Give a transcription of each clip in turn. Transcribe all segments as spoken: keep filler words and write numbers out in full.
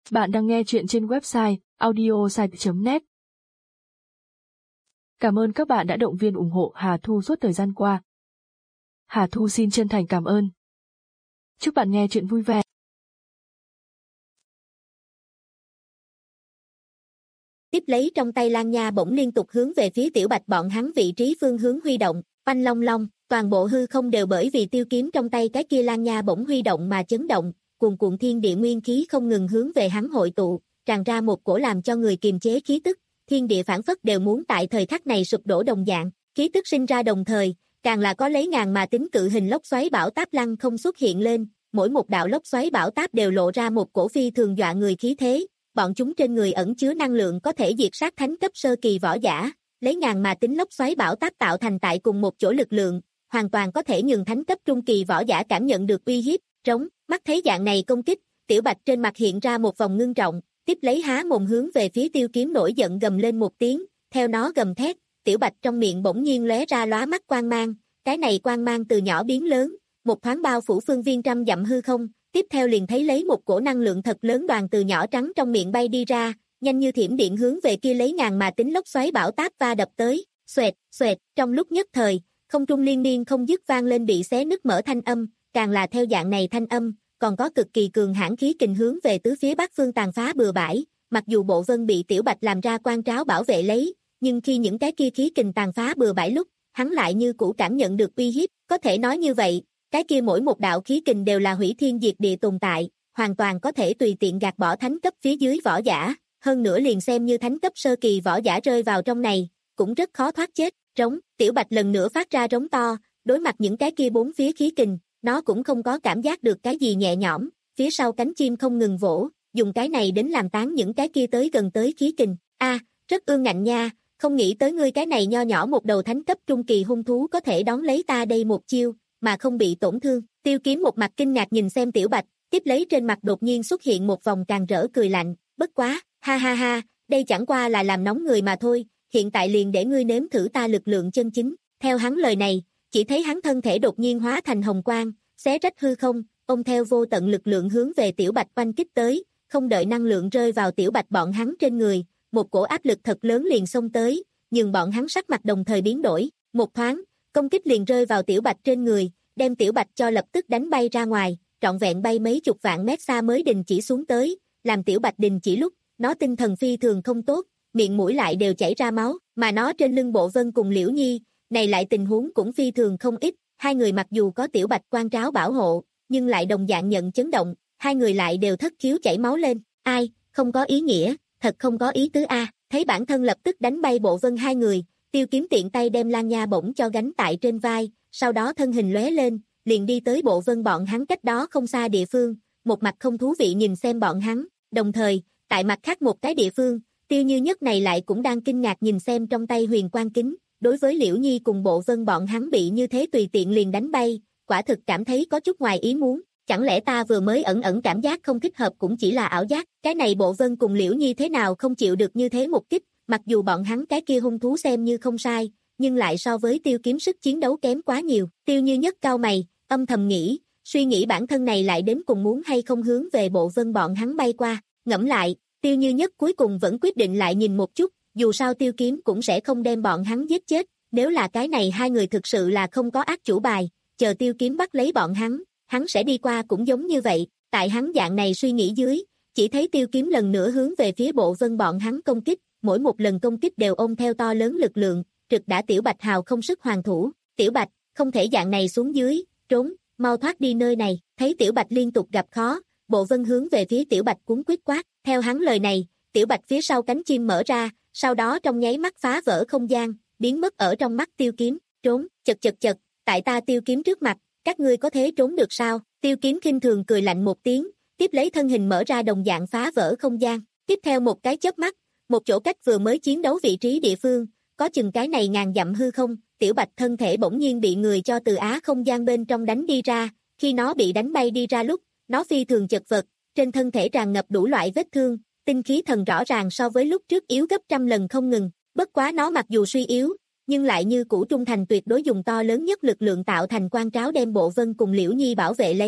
Bạn đang nghe chuyện trên website audiosite chấm net. Cảm ơn các bạn đã động viên ủng hộ Hà Thu suốt thời gian qua. Hà Thu xin chân thành cảm ơn. Chúc bạn nghe chuyện vui vẻ. Tiếp lấy trong tay Lan Nha bỗng liên tục hướng về phía Tiểu Bạch bọn hắn vị trí phương hướng huy động, oanh long long, toàn bộ hư không đều bởi vì tiêu kiếm trong tay cái kia Lan Nha bỗng huy động mà chấn động, cuồn cuộn thiên địa nguyên khí không ngừng hướng về hắn hội tụ, tràn ra một cổ làm cho người kiềm chế khí tức, thiên địa phản phất đều muốn tại thời khắc này sụp đổ đồng dạng, khí tức sinh ra đồng thời, càng là có lấy ngàn mà tính cự hình lốc xoáy bão táp lăng không xuất hiện lên, mỗi một đạo lốc xoáy bão táp đều lộ ra một cổ phi thường dọa người khí thế. Bọn chúng trên người ẩn chứa năng lượng có thể diệt sát thánh cấp sơ kỳ võ giả, lấy ngàn mà tính lốc xoáy bão táp tạo thành tại cùng một chỗ lực lượng, hoàn toàn có thể nhường thánh cấp trung kỳ võ giả cảm nhận được uy hiếp, trống, mắt thấy dạng này công kích, Tiểu Bạch trên mặt hiện ra một vòng ngưng trọng, tiếp lấy há mồm hướng về phía tiêu kiếm nổi giận gầm lên một tiếng, theo nó gầm thét, Tiểu Bạch trong miệng bỗng nhiên lóe ra lóa mắt quang mang, cái này quang mang từ nhỏ biến lớn, một thoáng bao phủ phương viên trăm dặm hư không. Tiếp theo liền thấy lấy một cổ năng lượng thật lớn đoàn từ nhỏ trắng trong miệng bay đi ra, nhanh như thiểm điện hướng về kia lấy ngàn mà tính lốc xoáy bão táp va đập tới, xoẹt, xoẹt, trong lúc nhất thời, không trung liên miên không dứt vang lên bị xé nứt mở thanh âm, càng là theo dạng này thanh âm, còn có cực kỳ cường hãn khí kình hướng về tứ phía bắc phương tàn phá bừa bãi, mặc dù bộ vân bị Tiểu Bạch làm ra quan tráo bảo vệ lấy, nhưng khi những cái kia khí kình tàn phá bừa bãi lúc, hắn lại như cũ cảm nhận được uy hiếp, có thể nói như vậy. Cái kia mỗi một đạo khí kình đều là hủy thiên diệt địa tồn tại, hoàn toàn có thể tùy tiện gạt bỏ thánh cấp phía dưới võ giả, hơn nữa liền xem như thánh cấp sơ kỳ võ giả rơi vào trong này, cũng rất khó thoát chết. Rống, Tiểu Bạch lần nữa phát ra rống to, đối mặt những cái kia bốn phía khí kình, nó cũng không có cảm giác được cái gì nhẹ nhõm, phía sau cánh chim không ngừng vỗ, dùng cái này đến làm tán những cái kia tới gần tới khí kình. A, rất ương ngạnh nha, không nghĩ tới ngươi cái này nho nhỏ một đầu thánh cấp trung kỳ hung thú có thể đón lấy ta đây một chiêu, mà không bị tổn thương. Tiêu kiếm một mặt kinh ngạc nhìn xem Tiểu Bạch, tiếp lấy trên mặt đột nhiên xuất hiện một vòng càng rỡ cười lạnh, bất quá, ha ha ha, đây chẳng qua là làm nóng người mà thôi, hiện tại liền để ngươi nếm thử ta lực lượng chân chính. Theo hắn lời này, chỉ thấy hắn thân thể đột nhiên hóa thành hồng quang, xé rách hư không, ôm theo vô tận lực lượng hướng về Tiểu Bạch oanh kích tới, không đợi năng lượng rơi vào Tiểu Bạch bọn hắn trên người, một cổ áp lực thật lớn liền xông tới, nhưng bọn hắn sắc mặt đồng thời biến đổi, một thoáng, công kích liền rơi vào Tiểu Bạch trên người, đem Tiểu Bạch cho lập tức đánh bay ra ngoài, trọn vẹn bay mấy chục vạn mét xa mới đình chỉ xuống tới, làm Tiểu Bạch đình chỉ lúc, nó tinh thần phi thường không tốt, miệng mũi lại đều chảy ra máu, mà nó trên lưng Bộ Vân cùng Liễu Nhi, này lại tình huống cũng phi thường không ít, hai người mặc dù có Tiểu Bạch quan tráo bảo hộ, nhưng lại đồng dạng nhận chấn động, hai người lại đều thất khiếu chảy máu lên, ai, không có ý nghĩa, thật không có ý tứ a. Thấy bản thân lập tức đánh bay Bộ Vân hai người, Tiêu kiếm tiện tay đem Lan Nha bổng cho gánh tại trên vai, sau đó thân hình lóe lên, liền đi tới Bộ Vân bọn hắn cách đó không xa địa phương, một mặt không thú vị nhìn xem bọn hắn, đồng thời, tại mặt khác một cái địa phương, Tiêu Như Nhất này lại cũng đang kinh ngạc nhìn xem trong tay huyền quang kính, đối với Liễu Nhi cùng Bộ Vân bọn hắn bị như thế tùy tiện liền đánh bay, quả thực cảm thấy có chút ngoài ý muốn, chẳng lẽ ta vừa mới ẩn ẩn cảm giác không thích hợp cũng chỉ là ảo giác, cái này Bộ Vân cùng Liễu Nhi thế nào không chịu được như thế một kích, mặc dù bọn hắn cái kia hung thú xem như không sai, nhưng lại so với Tiêu kiếm sức chiến đấu kém quá nhiều. Tiêu Như Nhất cau mày, âm thầm nghĩ, suy nghĩ bản thân này lại đến cùng muốn hay không hướng về Bộ Vân bọn hắn bay qua, ngẫm lại, Tiêu Như Nhất cuối cùng vẫn quyết định lại nhìn một chút, dù sao Tiêu kiếm cũng sẽ không đem bọn hắn giết chết, nếu là cái này hai người thực sự là không có ác chủ bài, chờ Tiêu kiếm bắt lấy bọn hắn, hắn sẽ đi qua cũng giống như vậy, tại hắn dạng này suy nghĩ dưới, chỉ thấy Tiêu kiếm lần nữa hướng về phía Bộ Vân bọn hắn công kích, mỗi một lần công kích đều ôm theo to lớn lực lượng, trực đã Tiểu Bạch hào không sức hoàn thủ, Tiểu Bạch, không thể dạng này xuống dưới, trốn, mau thoát đi nơi này, thấy Tiểu Bạch liên tục gặp khó, Bộ Vân hướng về phía Tiểu Bạch cuốn quyết quát, theo hắn lời này, Tiểu Bạch phía sau cánh chim mở ra, sau đó trong nháy mắt phá vỡ không gian, biến mất ở trong mắt Tiêu kiếm, trốn, chật chật chật, tại ta Tiêu kiếm trước mặt, các ngươi có thể trốn được sao? Tiêu kiếm khinh thường cười lạnh một tiếng, tiếp lấy thân hình mở ra đồng dạng phá vỡ không gian, tiếp theo một cái chớp mắt, một chỗ cách vừa mới chiến đấu vị trí địa phương, có chừng cái này ngàn dặm hư không, Tiểu Bạch thân thể bỗng nhiên bị người cho từ á không gian bên trong đánh đi ra, khi nó bị đánh bay đi ra lúc, nó phi thường chật vật, trên thân thể tràn ngập đủ loại vết thương, tinh khí thần rõ ràng so với lúc trước yếu gấp trăm lần không ngừng, bất quá nó mặc dù suy yếu, nhưng lại như cũ trung thành tuyệt đối dùng to lớn nhất lực lượng tạo thành quan tráo đem Bộ Vân cùng Liễu Nhi bảo vệ lấy,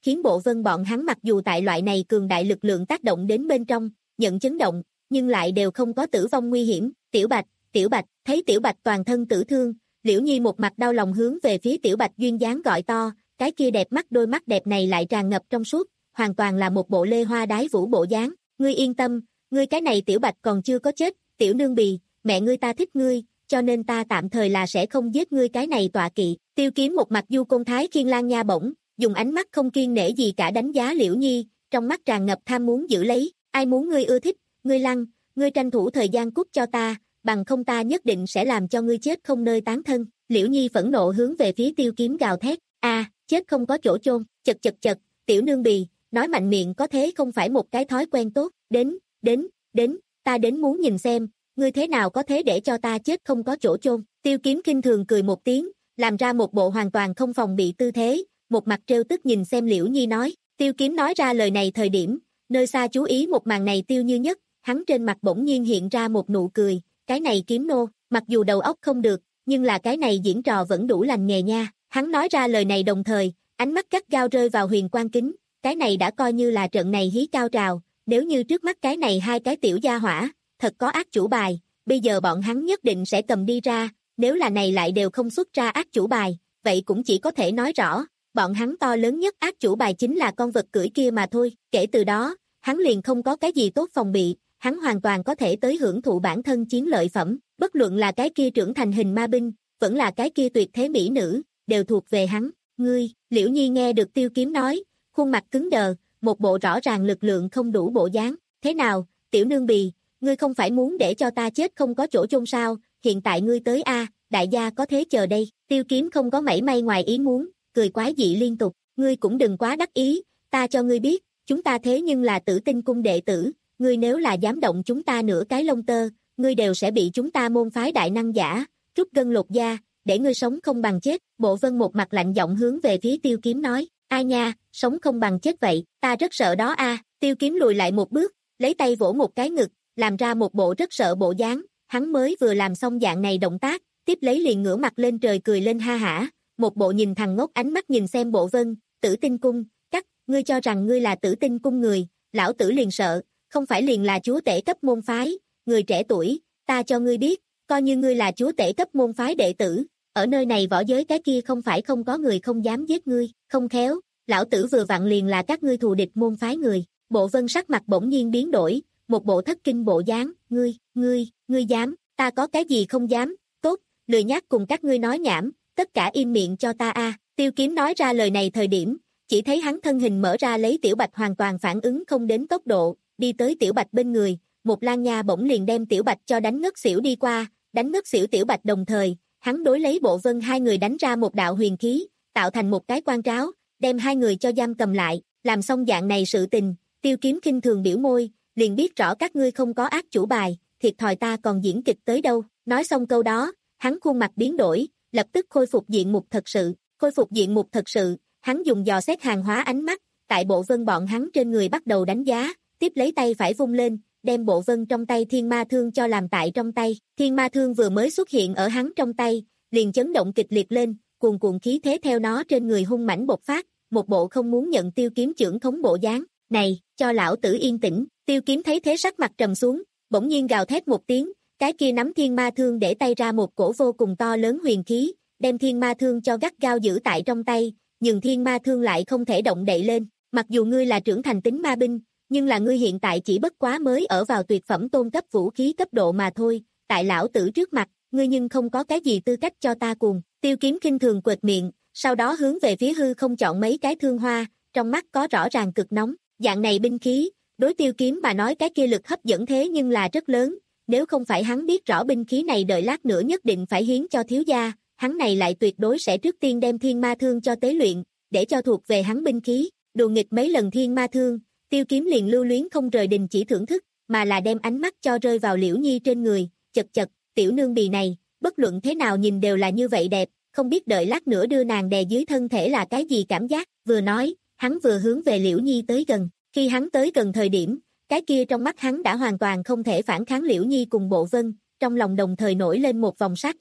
khiến Bộ Vân bọn hắn mặc dù tại loại này cường đại lực lượng tác động đến bên trong, nhận chấn động, nhưng lại đều không có tử vong nguy hiểm. Tiểu Bạch, Tiểu Bạch, thấy Tiểu Bạch toàn thân tử thương, Liễu Nhi một mặt đau lòng hướng về phía Tiểu Bạch duyên dáng gọi to, cái kia đẹp mắt đôi mắt đẹp này lại tràn ngập trong suốt, hoàn toàn là một bộ lê hoa đái vũ bộ dáng. Ngươi yên tâm, ngươi cái này Tiểu Bạch còn chưa có chết, tiểu nương bì, mẹ ngươi ta thích ngươi, cho nên ta tạm thời là sẽ không giết ngươi cái này tọa kỵ. Tiêu Kiếm một mặt du côn thái khiên lan nha bổng, dùng ánh mắt không kiêng nể gì cả đánh giá Liễu Nhi, trong mắt tràn ngập tham muốn giữ lấy, ai muốn ngươi ưa thích, ngươi lăng, ngươi tranh thủ thời gian cút cho ta, bằng không ta nhất định sẽ làm cho ngươi chết không nơi tán thân. Liễu Nhi phẫn nộ hướng về phía Tiêu Kiếm gào thét, a, chết không có chỗ chôn, chật chật chật, tiểu nương bì, nói mạnh miệng có thế không phải một cái thói quen tốt, đến, đến, đến, ta đến muốn nhìn xem, ngươi thế nào có thế để cho ta chết không có chỗ chôn. Tiêu Kiếm khinh thường cười một tiếng, làm ra một bộ hoàn toàn không phòng bị tư thế, một mặt trêu tức nhìn xem Liễu Nhi nói. Tiêu Kiếm nói ra lời này thời điểm, nơi xa chú ý một màn này Tiêu Như Nhất, hắn trên mặt bỗng nhiên hiện ra một nụ cười, cái này Kiếm nô, mặc dù đầu óc không được, nhưng là cái này diễn trò vẫn đủ lành nghề nha. Hắn nói ra lời này đồng thời, ánh mắt gắt gao rơi vào Huyền Quang Kính, cái này đã coi như là trận này hí cao trào, nếu như trước mắt cái này hai cái tiểu gia hỏa, thật có ác chủ bài, bây giờ bọn hắn nhất định sẽ cầm đi ra, nếu là này lại đều không xuất ra ác chủ bài, vậy cũng chỉ có thể nói rõ, bọn hắn to lớn nhất ác chủ bài chính là con vật cưỡi kia mà thôi, kể từ đó, hắn liền không có cái gì tốt phòng bị, hắn hoàn toàn có thể tới hưởng thụ bản thân chiến lợi phẩm, bất luận là cái kia trưởng thành hình ma binh, vẫn là cái kia tuyệt thế mỹ nữ, đều thuộc về hắn. Ngươi, Liễu Nhi nghe được Tiêu Kiếm nói, khuôn mặt cứng đờ, một bộ rõ ràng lực lượng không đủ bộ dáng, thế nào, tiểu nương bì, ngươi không phải muốn để cho ta chết không có chỗ chôn sao, hiện tại ngươi tới a, đại gia có thế chờ đây. Tiêu Kiếm không có mảy may ngoài ý muốn, cười quái dị liên tục, ngươi cũng đừng quá đắc ý, ta cho ngươi biết, chúng ta thế nhưng là Tử Tinh cung đệ tử, ngươi nếu là dám động chúng ta nửa cái lông tơ, ngươi đều sẽ bị chúng ta môn phái đại năng giả, rút gân lột da, để ngươi sống không bằng chết. Bộ Vân một mặt lạnh giọng hướng về phía Tiêu Kiếm nói, ai nha, sống không bằng chết vậy, ta rất sợ đó a. Tiêu Kiếm lùi lại một bước, lấy tay vỗ một cái ngực, làm ra một bộ rất sợ bộ dáng, hắn mới vừa làm xong dạng này động tác, tiếp lấy liền ngửa mặt lên trời cười lên ha hả, một bộ nhìn thằng ngốc ánh mắt nhìn xem Bộ Vân. Tử Tinh cung, cắt, ngươi cho rằng ngươi là Tử Tinh cung người, lão tử liền sợ, không phải liền là chúa tể cấp môn phái, người trẻ tuổi, ta cho ngươi biết, coi như ngươi là chúa tể cấp môn phái đệ tử, ở nơi này võ giới cái kia không phải không có người không dám giết ngươi, không khéo, lão tử vừa vặn liền là các ngươi thù địch môn phái người. Bộ Vân sắc mặt bỗng nhiên biến đổi, một bộ thất kinh bộ dáng, ngươi, ngươi, ngươi dám, ta có cái gì không dám, tốt, lười nhác cùng các ngươi nói nhảm, tất cả im miệng cho ta a. Tiêu Kiếm nói ra lời này thời điểm, chỉ thấy hắn thân hình mở ra lấy Tiểu Bạch hoàn toàn phản ứng không đến tốc độ, đi tới Tiểu Bạch bên người, một lan nha bỗng liền đem Tiểu Bạch cho đánh ngất xỉu đi qua, đánh ngất xỉu Tiểu Bạch đồng thời, hắn đối lấy Bộ Vân hai người đánh ra một đạo huyền khí, tạo thành một cái quan tráo, đem hai người cho giam cầm lại, làm xong dạng này sự tình, Tiêu Kiếm khinh thường biểu môi, liền biết rõ các ngươi không có ác chủ bài, thiệt thòi ta còn diễn kịch tới đâu. Nói xong câu đó, hắn khuôn mặt biến đổi, lập tức khôi phục diện mục thật sự, khôi phục diện mục thật sự, hắn dùng dò xét hàng hóa ánh mắt, tại Bộ Vân bọn hắn trên người bắt đầu đánh giá, tiếp lấy tay phải vung lên, đem Bộ Vân trong tay Thiên Ma Thương cho làm tại trong tay. Thiên Ma Thương vừa mới xuất hiện ở hắn trong tay, liền chấn động kịch liệt lên, cuồn cuộn khí thế theo nó trên người hung mãnh bộc phát, một bộ không muốn nhận Tiêu Kiếm trưởng thống bộ dáng. Này, cho lão tử yên tĩnh. Tiêu Kiếm thấy thế sắc mặt trầm xuống, bỗng nhiên gào thét một tiếng, cái kia nắm Thiên Ma Thương để tay ra một cổ vô cùng to lớn huyền khí, đem Thiên Ma Thương cho gắt gao giữ tại trong tay, nhưng Thiên Ma Thương lại không thể động đậy lên. Mặc dù ngươi là trưởng thành tính ma binh, nhưng là ngươi hiện tại chỉ bất quá mới ở vào tuyệt phẩm tôn cấp vũ khí cấp độ mà thôi, tại lão tử trước mặt, ngươi nhưng không có cái gì tư cách cho ta cuồng. Tiêu Kiếm khinh thường quệt miệng, sau đó hướng về phía hư không chọn mấy cái thương hoa, trong mắt có rõ ràng cực nóng, dạng này binh khí, đối Tiêu Kiếm mà nói cái kia lực hấp dẫn thế nhưng là rất lớn, nếu không phải hắn biết rõ binh khí này đợi lát nữa nhất định phải hiến cho thiếu gia, hắn này lại tuyệt đối sẽ trước tiên đem Thiên Ma Thương cho tế luyện, để cho thuộc về hắn binh khí. Đùa nghịch mấy lần Thiên Ma Thương, Tiêu Kiếm liền lưu luyến không rời đình chỉ thưởng thức, mà là đem ánh mắt cho rơi vào Liễu Nhi trên người, chật chật, tiểu nương bì này, bất luận thế nào nhìn đều là như vậy đẹp, không biết đợi lát nữa đưa nàng đè dưới thân thể là cái gì cảm giác. Vừa nói, hắn vừa hướng về Liễu Nhi tới gần, khi hắn tới gần thời điểm, cái kia trong mắt hắn đã hoàn toàn không thể phản kháng Liễu Nhi cùng Bộ Vân, trong lòng đồng thời nổi lên một vòng sát ý,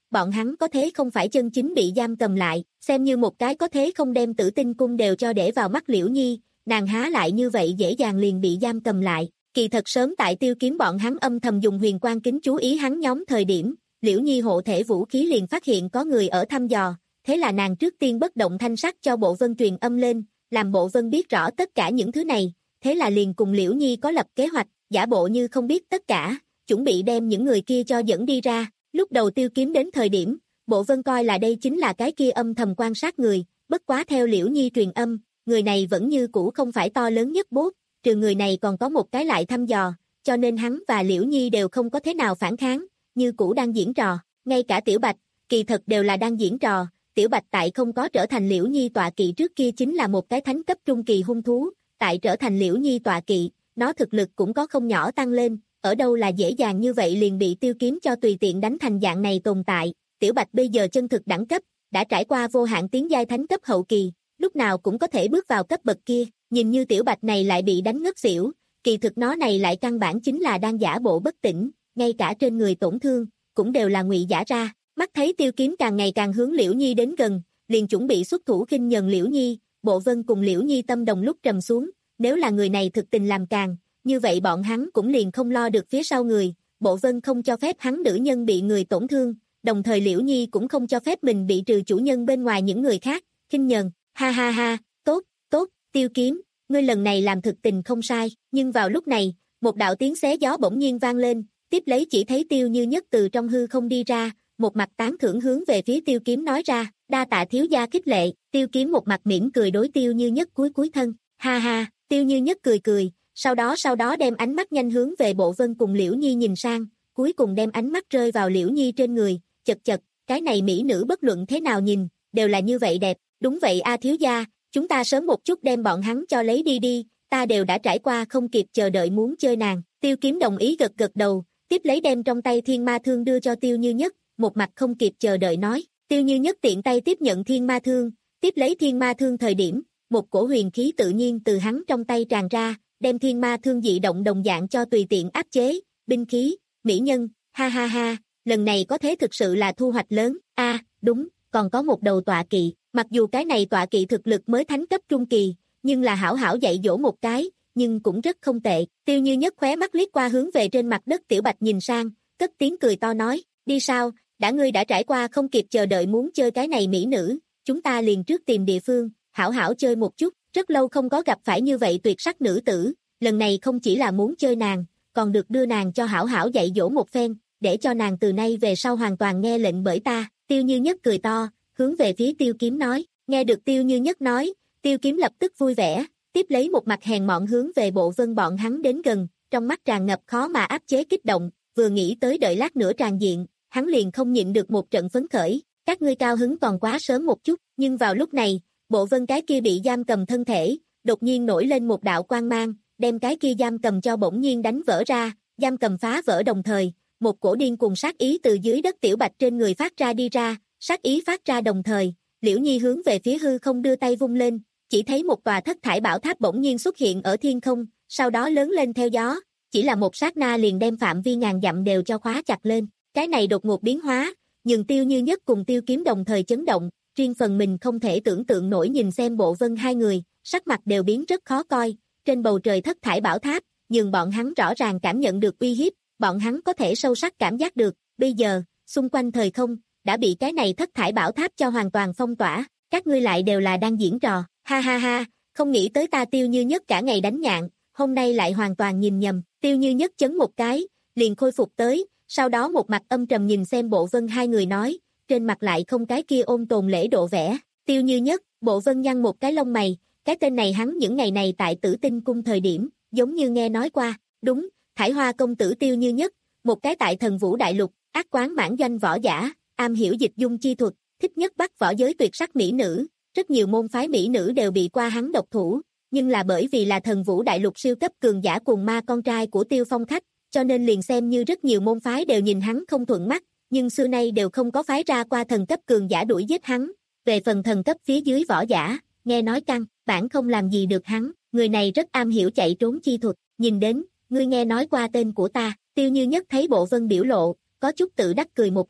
bọn hắn có thế không phải chân chính bị giam cầm lại, xem như một cái có thế không đem Tử Tinh cung đều cho để vào mắt Liễu Nhi, nàng há lại như vậy dễ dàng liền bị giam cầm lại. Kỳ thật sớm tại Tiêu Kiếm bọn hắn âm thầm dùng huyền quang kính chú ý hắn nhóm thời điểm, Liễu Nhi hộ thể vũ khí liền phát hiện có người ở thăm dò, thế là nàng trước tiên bất động thanh sắc cho Bộ Vân truyền âm lên, làm Bộ Vân biết rõ tất cả những thứ này, thế là liền cùng Liễu Nhi có lập kế hoạch, giả bộ như không biết tất cả, chuẩn bị đem những người kia cho dẫn đi ra. Lúc đầu Tiêu Kiếm đến thời điểm, Bộ Vân coi là đây chính là cái kia âm thầm quan sát người, bất quá theo Liễu Nhi truyền âm, người này vẫn như cũ không phải to lớn nhất bốt, trừ người này còn có một cái lại thăm dò, cho nên hắn và Liễu Nhi đều không có thế nào phản kháng, như cũ đang diễn trò, ngay cả Tiểu Bạch, kỳ thật đều là đang diễn trò, Tiểu Bạch tại không có trở thành Liễu Nhi tọa kỵ trước kia chính là một cái thánh cấp trung kỳ hung thú, tại trở thành Liễu Nhi tọa kỵ, nó thực lực cũng có không nhỏ tăng lên, ở đâu là dễ dàng như vậy liền bị Tiêu Kiếm cho tùy tiện đánh thành dạng này tồn tại. Tiểu Bạch bây giờ chân thực đẳng cấp, đã trải qua vô hạn tiến giai thánh cấp hậu kỳ, lúc nào cũng có thể bước vào cấp bậc kia, nhìn như Tiểu Bạch này lại bị đánh ngất xỉu, kỳ thực nó này lại căn bản chính là đang giả bộ bất tỉnh, ngay cả trên người tổn thương, cũng đều là ngụy giả ra. Mắt thấy Tiêu Kiếm càng ngày càng hướng Liễu Nhi đến gần, liền chuẩn bị xuất thủ khinh nhẫn Liễu Nhi, Bộ Vân cùng Liễu Nhi tâm đồng lúc trầm xuống, nếu là người này thực tình làm càng, như vậy bọn hắn cũng liền không lo được phía sau người, Bộ Vân không cho phép hắn nữ nhân bị người tổn thương, đồng thời Liễu Nhi cũng không cho phép mình bị trừ chủ nhân bên ngoài những người khác, khinh nhẫn, ha ha ha, tốt, tốt, Tiêu Kiếm, ngươi lần này làm thực tình không sai, nhưng vào lúc này, một đạo tiếng xé gió bỗng nhiên vang lên, tiếp lấy chỉ thấy Tiêu Như Nhất từ trong hư không đi ra, một mặt tán thưởng hướng về phía Tiêu Kiếm nói ra, đa tạ thiếu gia khích lệ, Tiêu Kiếm một mặt mỉm cười đối Tiêu Như Nhất cúi cúi thân, ha ha, Tiêu Như Nhất cười cười, sau đó sau đó đem ánh mắt nhanh hướng về Bộ Vân cùng Liễu Nhi nhìn sang, cuối cùng đem ánh mắt rơi vào Liễu Nhi trên người, chật chật, cái này mỹ nữ bất luận thế nào nhìn, đều là như vậy đẹp, đúng vậy a thiếu gia, chúng ta sớm một chút đem bọn hắn cho lấy đi đi, ta đều đã trải qua không kịp chờ đợi muốn chơi nàng, Tiêu Kiếm đồng ý gật gật đầu, tiếp lấy đem trong tay thiên ma thương đưa cho Tiêu Như Nhất, một mặt không kịp chờ đợi nói, Tiêu Như Nhất tiện tay tiếp nhận thiên ma thương, tiếp lấy thiên ma thương thời điểm, một cổ huyền khí tự nhiên từ hắn trong tay tràn ra, đem thiên ma thương dị động đồng dạng cho tùy tiện áp chế, binh khí, mỹ nhân, ha ha ha, lần này có thế thực sự là thu hoạch lớn, a đúng, còn có một đầu tọa kỵ, mặc dù cái này tọa kỵ thực lực mới thánh cấp trung kỳ, nhưng là hảo hảo dạy dỗ một cái, nhưng cũng rất không tệ, Tiêu Như Nhất khóe mắt liếc qua hướng về trên mặt đất Tiểu Bạch nhìn sang, cất tiếng cười to nói, đi sao, đã ngươi đã trải qua không kịp chờ đợi muốn chơi cái này mỹ nữ, chúng ta liền trước tìm địa phương, hảo hảo chơi một chút, rất lâu không có gặp phải như vậy tuyệt sắc nữ tử, lần này không chỉ là muốn chơi nàng, còn được đưa nàng cho hảo hảo dạy dỗ một phen, để cho nàng từ nay về sau hoàn toàn nghe lệnh bởi ta, Tiêu Như Nhất cười to, hướng về phía Tiêu Kiếm nói, nghe được Tiêu Như Nhất nói, Tiêu Kiếm lập tức vui vẻ, tiếp lấy một mặt hèn mọn hướng về Bộ Vân bọn hắn đến gần, trong mắt tràn ngập khó mà áp chế kích động, vừa nghĩ tới đợi lát nữa tràn diện, hắn liền không nhịn được một trận phấn khởi, các ngươi cao hứng còn quá sớm một chút, nhưng vào lúc này, Bộ Vân cái kia bị giam cầm thân thể, đột nhiên nổi lên một đạo quang mang, đem cái kia giam cầm cho bỗng nhiên đánh vỡ ra, giam cầm phá vỡ đồng thời, một cổ điên cuồng sát ý từ dưới đất Tiểu Bạch trên người phát ra đi ra, sát ý phát ra đồng thời, Liễu Nhi hướng về phía hư không đưa tay vung lên, chỉ thấy một tòa thất thải bảo tháp bỗng nhiên xuất hiện ở thiên không, sau đó lớn lên theo gió, chỉ là một sát na liền đem phạm vi ngàn dặm đều cho khóa chặt lên, cái này đột ngột biến hóa, nhưng Tiêu Như Nhất cùng Tiêu Kiếm đồng thời chấn động, riêng phần mình không thể tưởng tượng nổi nhìn xem Bộ Vân hai người, sắc mặt đều biến rất khó coi, trên bầu trời thất thải bảo tháp, nhưng bọn hắn rõ ràng cảm nhận được uy hiếp, bọn hắn có thể sâu sắc cảm giác được, bây giờ, xung quanh thời không, đã bị cái này thất thải bảo tháp cho hoàn toàn phong tỏa, các ngươi lại đều là đang diễn trò, ha ha ha, không nghĩ tới ta Tiêu Như Nhất cả ngày đánh nhạn, hôm nay lại hoàn toàn nhìn nhầm, Tiêu Như Nhất chấn một cái, liền khôi phục tới, sau đó một mặt âm trầm nhìn xem Bộ Vân hai người nói, trên mặt lại không cái kia ôn tồn lễ độ vẻ, Tiêu Như Nhất, Bộ Vân nhăn một cái lông mày, cái tên này hắn những ngày này tại Tử Tinh cung thời điểm, giống như nghe nói qua, đúng, Thải Hoa công tử Tiêu Như Nhất, một cái tại Thần Vũ Đại Lục, ác quán mãn doanh võ giả, am hiểu dịch dung chi thuật, thích nhất bắt võ giới tuyệt sắc mỹ nữ, rất nhiều môn phái mỹ nữ đều bị qua hắn độc thủ, nhưng là bởi vì là Thần Vũ Đại Lục siêu cấp cường giả cuồng ma con trai của Tiêu Phong khách, cho nên liền xem như rất nhiều môn phái đều nhìn hắn không thuận mắt, nhưng xưa nay đều không có phái ra qua thần cấp cường giả đuổi giết hắn, về phần thần cấp phía dưới võ giả, nghe nói căng, bản không làm gì được hắn, người này rất am hiểu chạy trốn chi thuật, nhìn đến, ngươi nghe nói qua tên của ta, Tiêu Như Nhất thấy Bộ Vân biểu lộ, có chút tự đắc cười một tiếng,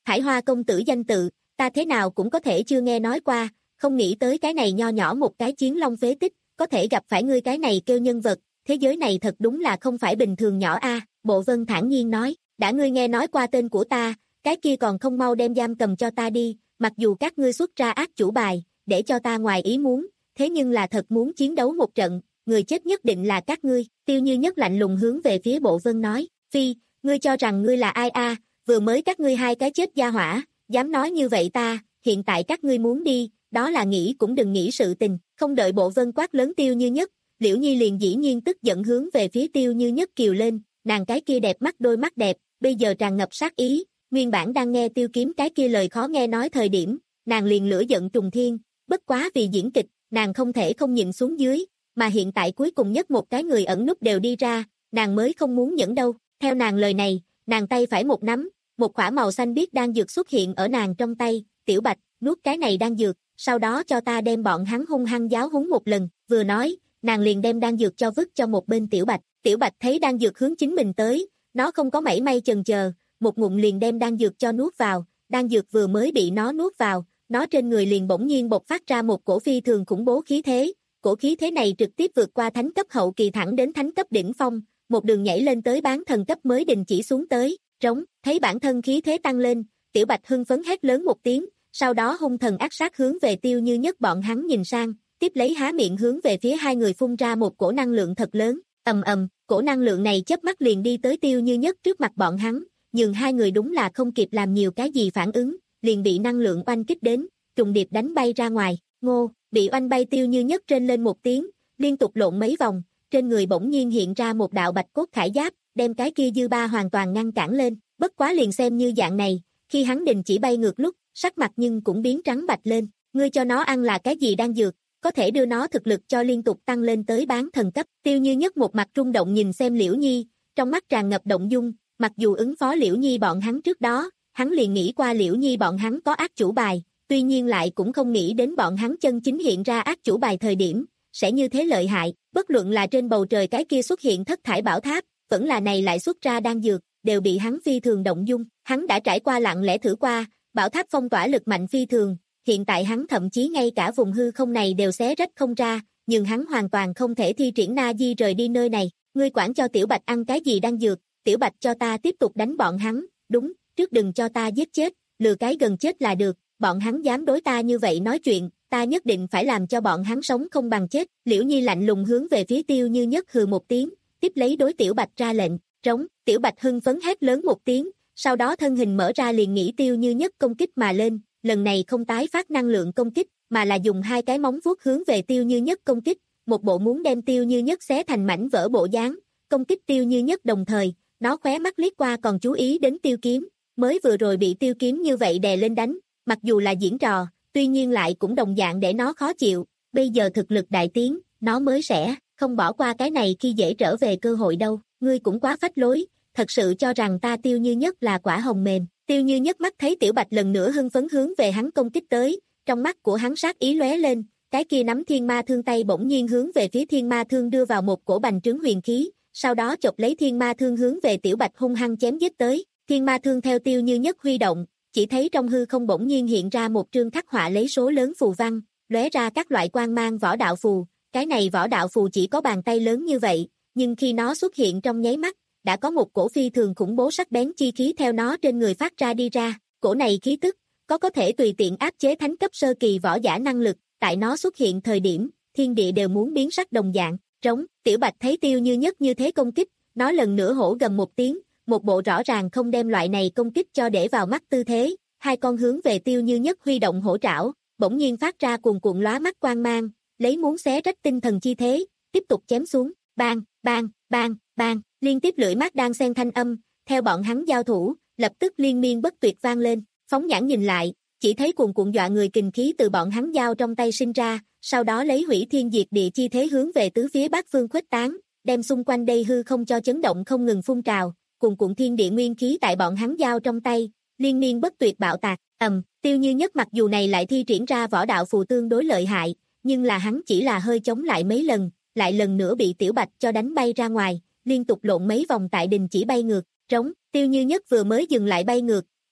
Thải Hoa công tử danh tự, ta thế nào cũng có thể chưa nghe nói qua, không nghĩ tới cái này nho nhỏ một cái chiến long phế tích, có thể gặp phải ngươi cái này kêu nhân vật, thế giới này thật đúng là không phải bình thường nhỏ a. Bộ Vân thản nhiên nói, đã ngươi nghe nói qua tên của ta, cái kia còn không mau đem giam cầm cho ta đi, mặc dù các ngươi xuất ra ác chủ bài, để cho ta ngoài ý muốn, thế nhưng là thật muốn chiến đấu một trận, người chết nhất định là các ngươi. Tiêu Như Nhất lạnh lùng hướng về phía Bộ Vân nói, phi, ngươi cho rằng ngươi là ai a? Vừa mới các ngươi hai cái chết gia hỏa, dám nói như vậy ta, hiện tại các ngươi muốn đi, đó là nghĩ cũng đừng nghĩ sự tình. Không đợi Bộ Vân quát lớn Tiêu Như Nhất, Liễu Nhi liền dĩ nhiên tức giận hướng về phía Tiêu Như Nhất kiều lên, nàng cái kia đẹp mắt đôi mắt đẹp, bây giờ tràn ngập sát ý, nguyên bản đang nghe Tiêu Kiếm cái kia lời khó nghe nói thời điểm, nàng liền lửa giận trùng thiên, bất quá vì diễn kịch, nàng không thể không nhìn xuống dưới, mà hiện tại cuối cùng nhất một cái người ẩn núp đều đi ra, nàng mới không muốn nhẫn đâu. Theo nàng lời này, nàng tay phải một nắm, một quả màu xanh biếc đan dược xuất hiện ở nàng trong tay, Tiểu Bạch, nuốt cái này đan dược, sau đó cho ta đem bọn hắn hung hăng giáo huấn một lần, vừa nói, nàng liền đem đan dược cho vứt cho một bên Tiểu Bạch. Tiểu Bạch thấy đan dược hướng chính mình tới, nó không có mảy may chần chờ, một ngụm liền đem đan dược cho nuốt vào, đan dược vừa mới bị nó nuốt vào, nó trên người liền bỗng nhiên bộc phát ra một cổ phi thường khủng bố khí thế, cổ khí thế này trực tiếp vượt qua thánh cấp hậu kỳ thẳng đến thánh cấp đỉnh phong, một đường nhảy lên tới bán thần cấp mới đình chỉ xuống tới, trống, thấy bản thân khí thế tăng lên, Tiểu Bạch hưng phấn hét lớn một tiếng, sau đó hung thần ác sát hướng về Tiêu Như Nhất bọn hắn nhìn sang, tiếp lấy há miệng hướng về phía hai người phun ra một cổ năng lượng thật lớn, ầm ầm, cổ năng lượng này chớp mắt liền đi tới Tiêu Như Nhất trước mặt bọn hắn, nhưng hai người đúng là không kịp làm nhiều cái gì phản ứng, liền bị năng lượng oanh kích đến, trùng điệp đánh bay ra ngoài, ngô, bị oanh bay Tiêu Như Nhất trên lên một tiếng, liên tục lộn mấy vòng, trên người bỗng nhiên hiện ra một đạo bạch cốt khải giáp, đem cái kia dư ba hoàn toàn ngăn cản lên, bất quá liền xem như dạng này, khi hắn đình chỉ bay ngược lúc, sắc mặt nhưng cũng biến trắng bạch lên, ngươi cho nó ăn là cái gì đang dược, có thể đưa nó thực lực cho liên tục tăng lên tới bán thần cấp. Tiêu Như Nhất một mặt rung động nhìn xem Liễu Nhi, trong mắt tràn ngập động dung, mặc dù ứng phó Liễu Nhi bọn hắn trước đó, hắn liền nghĩ qua Liễu Nhi bọn hắn có ác chủ bài, tuy nhiên lại cũng không nghĩ đến bọn hắn chân chính hiện ra ác chủ bài thời điểm, sẽ như thế lợi hại, bất luận là trên bầu trời cái kia xuất hiện thất thải bảo tháp, vẫn là này lại xuất ra đan dược, đều bị hắn phi thường động dung, hắn đã trải qua lặng lẽ thử qua, bảo tháp phong tỏa lực mạnh phi thường, hiện tại hắn thậm chí ngay cả vùng hư không này đều xé rách không ra, nhưng hắn hoàn toàn không thể thi triển Na Di rời đi nơi này, ngươi quản cho Tiểu Bạch ăn cái gì đan dược, Tiểu Bạch cho ta tiếp tục đánh bọn hắn, đúng, trước đừng cho ta giết chết, lừa cái gần chết là được, bọn hắn dám đối ta như vậy nói chuyện, ta nhất định phải làm cho bọn hắn sống không bằng chết. Liễu Nhi lạnh lùng hướng về phía Tiêu Như Nhất hừ một tiếng, tiếp lấy đối Tiểu Bạch ra lệnh, trống, Tiểu Bạch hưng phấn hét lớn một tiếng, sau đó thân hình mở ra liền nghĩ Tiêu Như Nhất công kích mà lên, lần này không tái phát năng lượng công kích, mà là dùng hai cái móng vuốt hướng về Tiêu Như Nhất công kích, một bộ muốn đem Tiêu Như Nhất xé thành mảnh vỡ bộ dáng, công kích Tiêu Như Nhất đồng thời, nó khóe mắt liếc qua còn chú ý đến Tiêu Kiếm, mới vừa rồi bị Tiêu Kiếm như vậy đè lên đánh, mặc dù là diễn trò, tuy nhiên lại cũng đồng dạng để nó khó chịu, bây giờ thực lực đại tiến, nó mới sẽ không bỏ qua cái này khi dễ trở về cơ hội đâu, ngươi cũng quá phách lối, thật sự cho rằng ta Tiêu Như Nhất là quả hồng mềm. Tiêu Như Nhất mắt thấy Tiểu Bạch lần nữa hưng phấn hướng về hắn công kích tới, trong mắt của hắn sát ý lóe lên, cái kia nắm thiên ma thương tay bỗng nhiên hướng về phía thiên ma thương đưa vào một cổ bành trướng huyền khí, sau đó chộp lấy thiên ma thương hướng về Tiểu Bạch hung hăng chém giết tới, thiên ma thương theo Tiêu Như Nhất huy động, chỉ thấy trong hư không bỗng nhiên hiện ra một trương khắc họa lấy số lớn phù văn, lóe ra các loại quang mang võ đạo phù, cái này võ đạo phù chỉ có bàn tay lớn như vậy, nhưng khi nó xuất hiện trong nháy mắt, đã có một cổ phi thường khủng bố sắc bén chi khí theo nó trên người phát ra đi ra, cổ này khí tức, có có thể tùy tiện áp chế thánh cấp sơ kỳ võ giả năng lực, tại nó xuất hiện thời điểm, thiên địa đều muốn biến sắc đồng dạng, trống, Tiểu Bạch thấy Tiêu Như Nhất như thế công kích, nó lần nữa hổ gầm một tiếng, một bộ rõ ràng không đem loại này công kích cho để vào mắt tư thế, hai con hướng về Tiêu Như Nhất huy động hổ trảo, bỗng nhiên phát ra cuồn cuộn lóa mắt quang mang, lấy muốn xé rách tinh thần chi thế, tiếp tục chém xuống, bang, bang, bang, bang, liên tiếp lưỡi mắt đang xen thanh âm, theo bọn hắn giao thủ, lập tức liên miên bất tuyệt vang lên, phóng nhãn nhìn lại, chỉ thấy cuồn cuộn dọa người kình khí từ bọn hắn giao trong tay sinh ra, sau đó lấy hủy thiên diệt địa chi thế hướng về tứ phía bát phương khuếch tán, đem xung quanh đây hư không cho chấn động không ngừng phun trào, cuồn cuộn thiên địa nguyên khí tại bọn hắn giao trong tay, liên miên bất tuyệt bạo tạc, ầm, Tiêu Như Nhất mặc dù này lại thi triển ra võ đạo phù tương đối lợi hại, nhưng là hắn chỉ là hơi chống lại mấy lần, lại lần nữa bị Tiểu Bạch cho đánh bay ra ngoài, liên tục lộn mấy vòng tại đình chỉ bay ngược, trống, Tiêu Như Nhất vừa mới dừng lại bay ngược,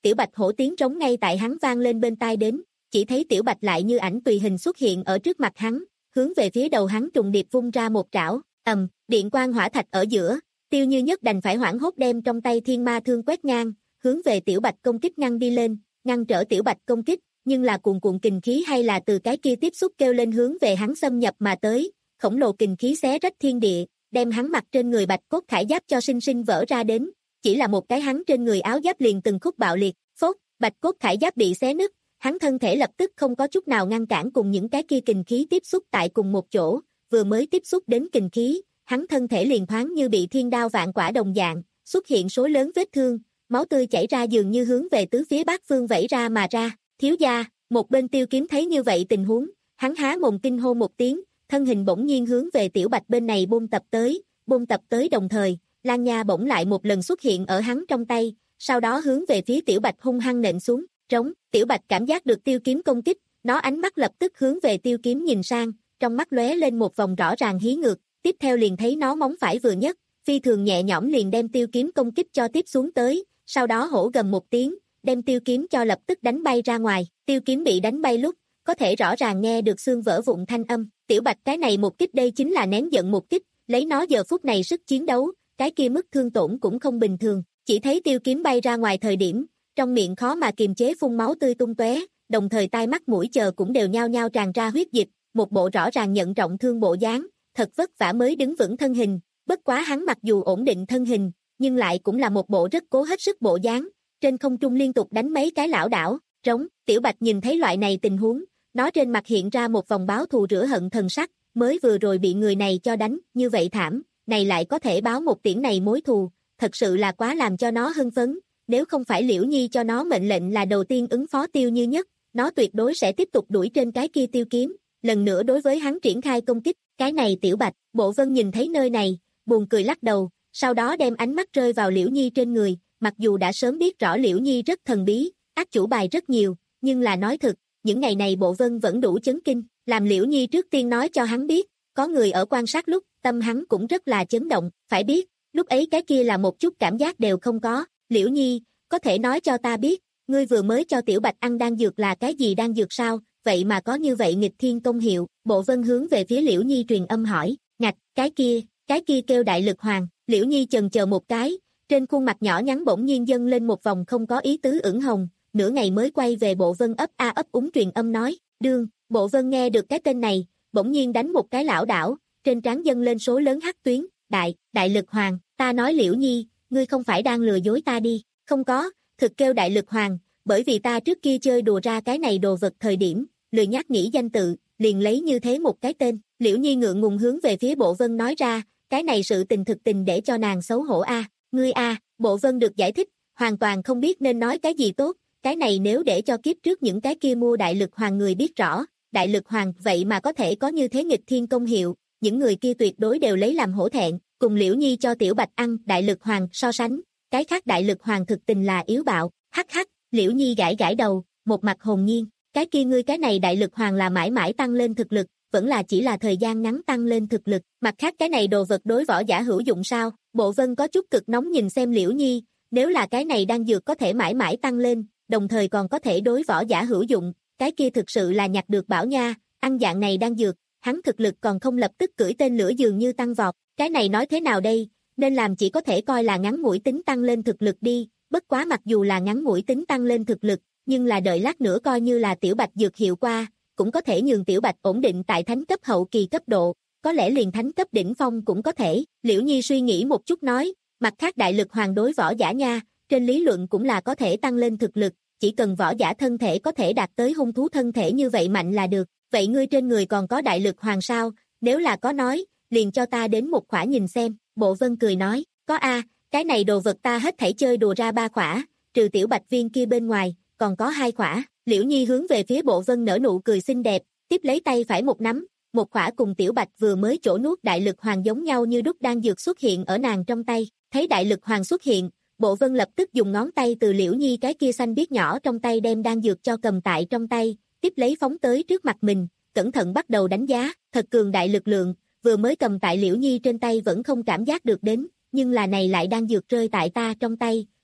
Tiểu Bạch hổ tiếng trống ngay tại hắn vang lên bên tai đến, chỉ thấy Tiểu Bạch lại như ảnh tùy hình xuất hiện ở trước mặt hắn, hướng về phía đầu hắn trùng điệp vung ra một trảo, ầm, điện quang hỏa thạch ở giữa, Tiêu Như Nhất đành phải hoảng hốt đem trong tay thiên ma thương quét ngang, hướng về Tiểu Bạch công kích ngăn đi lên, ngăn trở Tiểu Bạch công kích, nhưng là cuồn cuộn kình khí hay là từ cái kia tiếp xúc kêu lên hướng về hắn xâm nhập mà tới, khổng lồ kình khí xé rách thiên địa, đem hắn mặc trên người bạch cốt khải giáp cho sinh sinh vỡ ra đến, chỉ là một cái hắn trên người áo giáp liền từng khúc bạo liệt, phốt, bạch cốt khải giáp bị xé nứt, hắn thân thể lập tức không có chút nào ngăn cản cùng những cái kia kình khí tiếp xúc tại cùng một chỗ, vừa mới tiếp xúc đến kình khí, hắn thân thể liền thoáng như bị thiên đao vạn quả đồng dạng, xuất hiện số lớn vết thương, máu tươi chảy ra dường như hướng về tứ phía bát phương vẩy ra mà ra, thiếu gia, một bên Tiêu Kiếm thấy như vậy tình huống, hắn há mồm kinh hô một tiếng, thân hình bỗng nhiên hướng về Tiểu Bạch bên này bôn tập tới, bôn tập tới đồng thời, Lan Nha bỗng lại một lần xuất hiện ở hắn trong tay, sau đó hướng về phía Tiểu Bạch hung hăng nện xuống, trống, Tiểu Bạch cảm giác được Tiêu Kiếm công kích, nó ánh mắt lập tức hướng về Tiêu Kiếm nhìn sang, trong mắt lóe lên một vòng rõ ràng hí ngược, tiếp theo liền thấy nó móng phải vừa nhấc, phi thường nhẹ nhõm liền đem Tiêu Kiếm công kích cho tiếp xuống tới, sau đó hổ gầm một tiếng, đem Tiêu Kiếm cho lập tức đánh bay ra ngoài, Tiêu Kiếm bị đánh bay lúc, có thể rõ ràng nghe được xương vỡ vụn thanh âm, Tiểu Bạch cái này một kích đây chính là nén giận một kích, lấy nó giờ phút này sức chiến đấu, cái kia mức thương tổn cũng không bình thường, chỉ thấy Tiêu Kiếm bay ra ngoài thời điểm, trong miệng khó mà kiềm chế phun máu tươi tung tóe, đồng thời tai mắt mũi chờ cũng đều nhao nhao tràn ra huyết dịch, một bộ rõ ràng nhận trọng thương bộ dáng, thật vất vả mới đứng vững thân hình, bất quá hắn mặc dù ổn định thân hình, nhưng lại cũng là một bộ rất cố hết sức bộ dáng, trên không trung liên tục đánh mấy cái lảo đảo, trống, Tiểu Bạch nhìn thấy loại này tình huống, nó trên mặt hiện ra một vòng báo thù rửa hận thần sắc, mới vừa rồi bị người này cho đánh, như vậy thảm, này lại có thể báo một tiếng này mối thù, thật sự là quá làm cho nó hưng phấn, nếu không phải Liễu Nhi cho nó mệnh lệnh là đầu tiên ứng phó Tiêu Như Nhất, nó tuyệt đối sẽ tiếp tục đuổi trên cái kia Tiêu Kiếm, lần nữa đối với hắn triển khai công kích, cái này Tiểu Bạch, Bộ Vân nhìn thấy nơi này, buồn cười lắc đầu, sau đó đem ánh mắt rơi vào Liễu Nhi trên người, mặc dù đã sớm biết rõ Liễu Nhi rất thần bí, ác chủ bài rất nhiều, nhưng là nói thật, những ngày này Bộ Vân vẫn đủ chấn kinh, làm Liễu Nhi trước tiên nói cho hắn biết, có người ở quan sát lúc, tâm hắn cũng rất là chấn động, phải biết, lúc ấy cái kia là một chút cảm giác đều không có, Liễu Nhi, có thể nói cho ta biết, ngươi vừa mới cho Tiểu Bạch ăn đan dược là cái gì đan dược sao, vậy mà có như vậy nghịch thiên công hiệu, Bộ Vân hướng về phía Liễu Nhi truyền âm hỏi, ngạch, cái kia, cái kia kêu đại lực hoàng, Liễu Nhi chần chờ một cái, trên khuôn mặt nhỏ nhắn bỗng nhiên dâng lên một vòng không có ý tứ ửng hồng, nửa ngày mới quay về Bộ Vân ấp a ấp úng truyền âm nói, đương, Bộ Vân nghe được cái tên này, bỗng nhiên đánh một cái lảo đảo, trên trán dâng lên số lớn hắc tuyến, đại, đại lực hoàng, ta nói Liễu Nhi, ngươi không phải đang lừa dối ta đi, không có, thực kêu đại lực hoàng, bởi vì ta trước kia chơi đùa ra cái này đồ vật thời điểm, lười nhắc nghĩ danh tự, liền lấy như thế một cái tên, Liễu Nhi ngượng ngùng hướng về phía Bộ Vân nói ra, cái này sự tình thực tình để cho nàng xấu hổ a, ngươi a, Bộ Vân được giải thích, hoàn toàn không biết nên nói cái gì tốt, cái này nếu để cho kiếp trước những cái kia mua đại lực hoàng người biết rõ, đại lực hoàng vậy mà có thể có như thế nghịch thiên công hiệu, những người kia tuyệt đối đều lấy làm hổ thẹn, cùng Liễu Nhi cho Tiểu Bạch ăn đại lực hoàng so sánh, cái khác đại lực hoàng thực tình là yếu bạo, hắc hắc, Liễu Nhi gãi gãi đầu, một mặt hồn nhiên, cái kia ngươi cái này đại lực hoàng là mãi mãi tăng lên thực lực, vẫn là chỉ là thời gian ngắn tăng lên thực lực, mặt khác cái này đồ vật đối võ giả hữu dụng sao, Bộ Vân có chút cực nóng nhìn xem Liễu Nhi, nếu là cái này đang dược có thể mãi mãi tăng lên, đồng thời còn có thể đối võ giả hữu dụng, cái kia thực sự là nhặt được bảo nha, ăn dạng này đang dược, hắn thực lực còn không lập tức cưỡi tên lửa dường như tăng vọt, cái này nói thế nào đây, nên làm chỉ có thể coi là ngắn ngủi tính tăng lên thực lực đi, bất quá mặc dù là ngắn ngủi tính tăng lên thực lực, nhưng là đợi lát nữa coi như là Tiểu Bạch dược hiệu qua, cũng có thể nhường Tiểu Bạch ổn định tại thánh cấp hậu kỳ cấp độ, có lẽ liền thánh cấp đỉnh phong cũng có thể, Liễu Nhi suy nghĩ một chút nói, mặt khác đại lực hoàng đối võ giả nha, trên lý luận cũng là có thể tăng lên thực lực, chỉ cần võ giả thân thể có thể đạt tới hung thú thân thể như vậy mạnh là được, vậy ngươi trên người còn có đại lực hoàng sao, nếu là có nói, liền cho ta đến một khỏa nhìn xem, Bộ Vân cười nói, có a, cái này đồ vật ta hết thảy chơi đùa ra ba khỏa, trừ Tiểu Bạch viên kia bên ngoài, còn có hai khỏa, Liễu Nhi hướng về phía Bộ Vân nở nụ cười xinh đẹp, tiếp lấy tay phải một nắm, một khỏa cùng Tiểu Bạch vừa mới chỗ nuốt đại lực hoàng giống nhau như đúc đang dược xuất hiện ở nàng trong tay, thấy đại lực hoàng xuất hiện, Bộ Vân lập tức dùng ngón tay từ Liễu Nhi cái kia xanh biếc nhỏ trong tay đem đan dược cho cầm tại trong tay, tiếp lấy phóng tới trước mặt mình, cẩn thận bắt đầu đánh giá, thật cường đại lực lượng, vừa mới cầm tại Liễu Nhi trên tay vẫn không cảm giác được đến, nhưng là này lại đang dược rơi tại ta trong tay,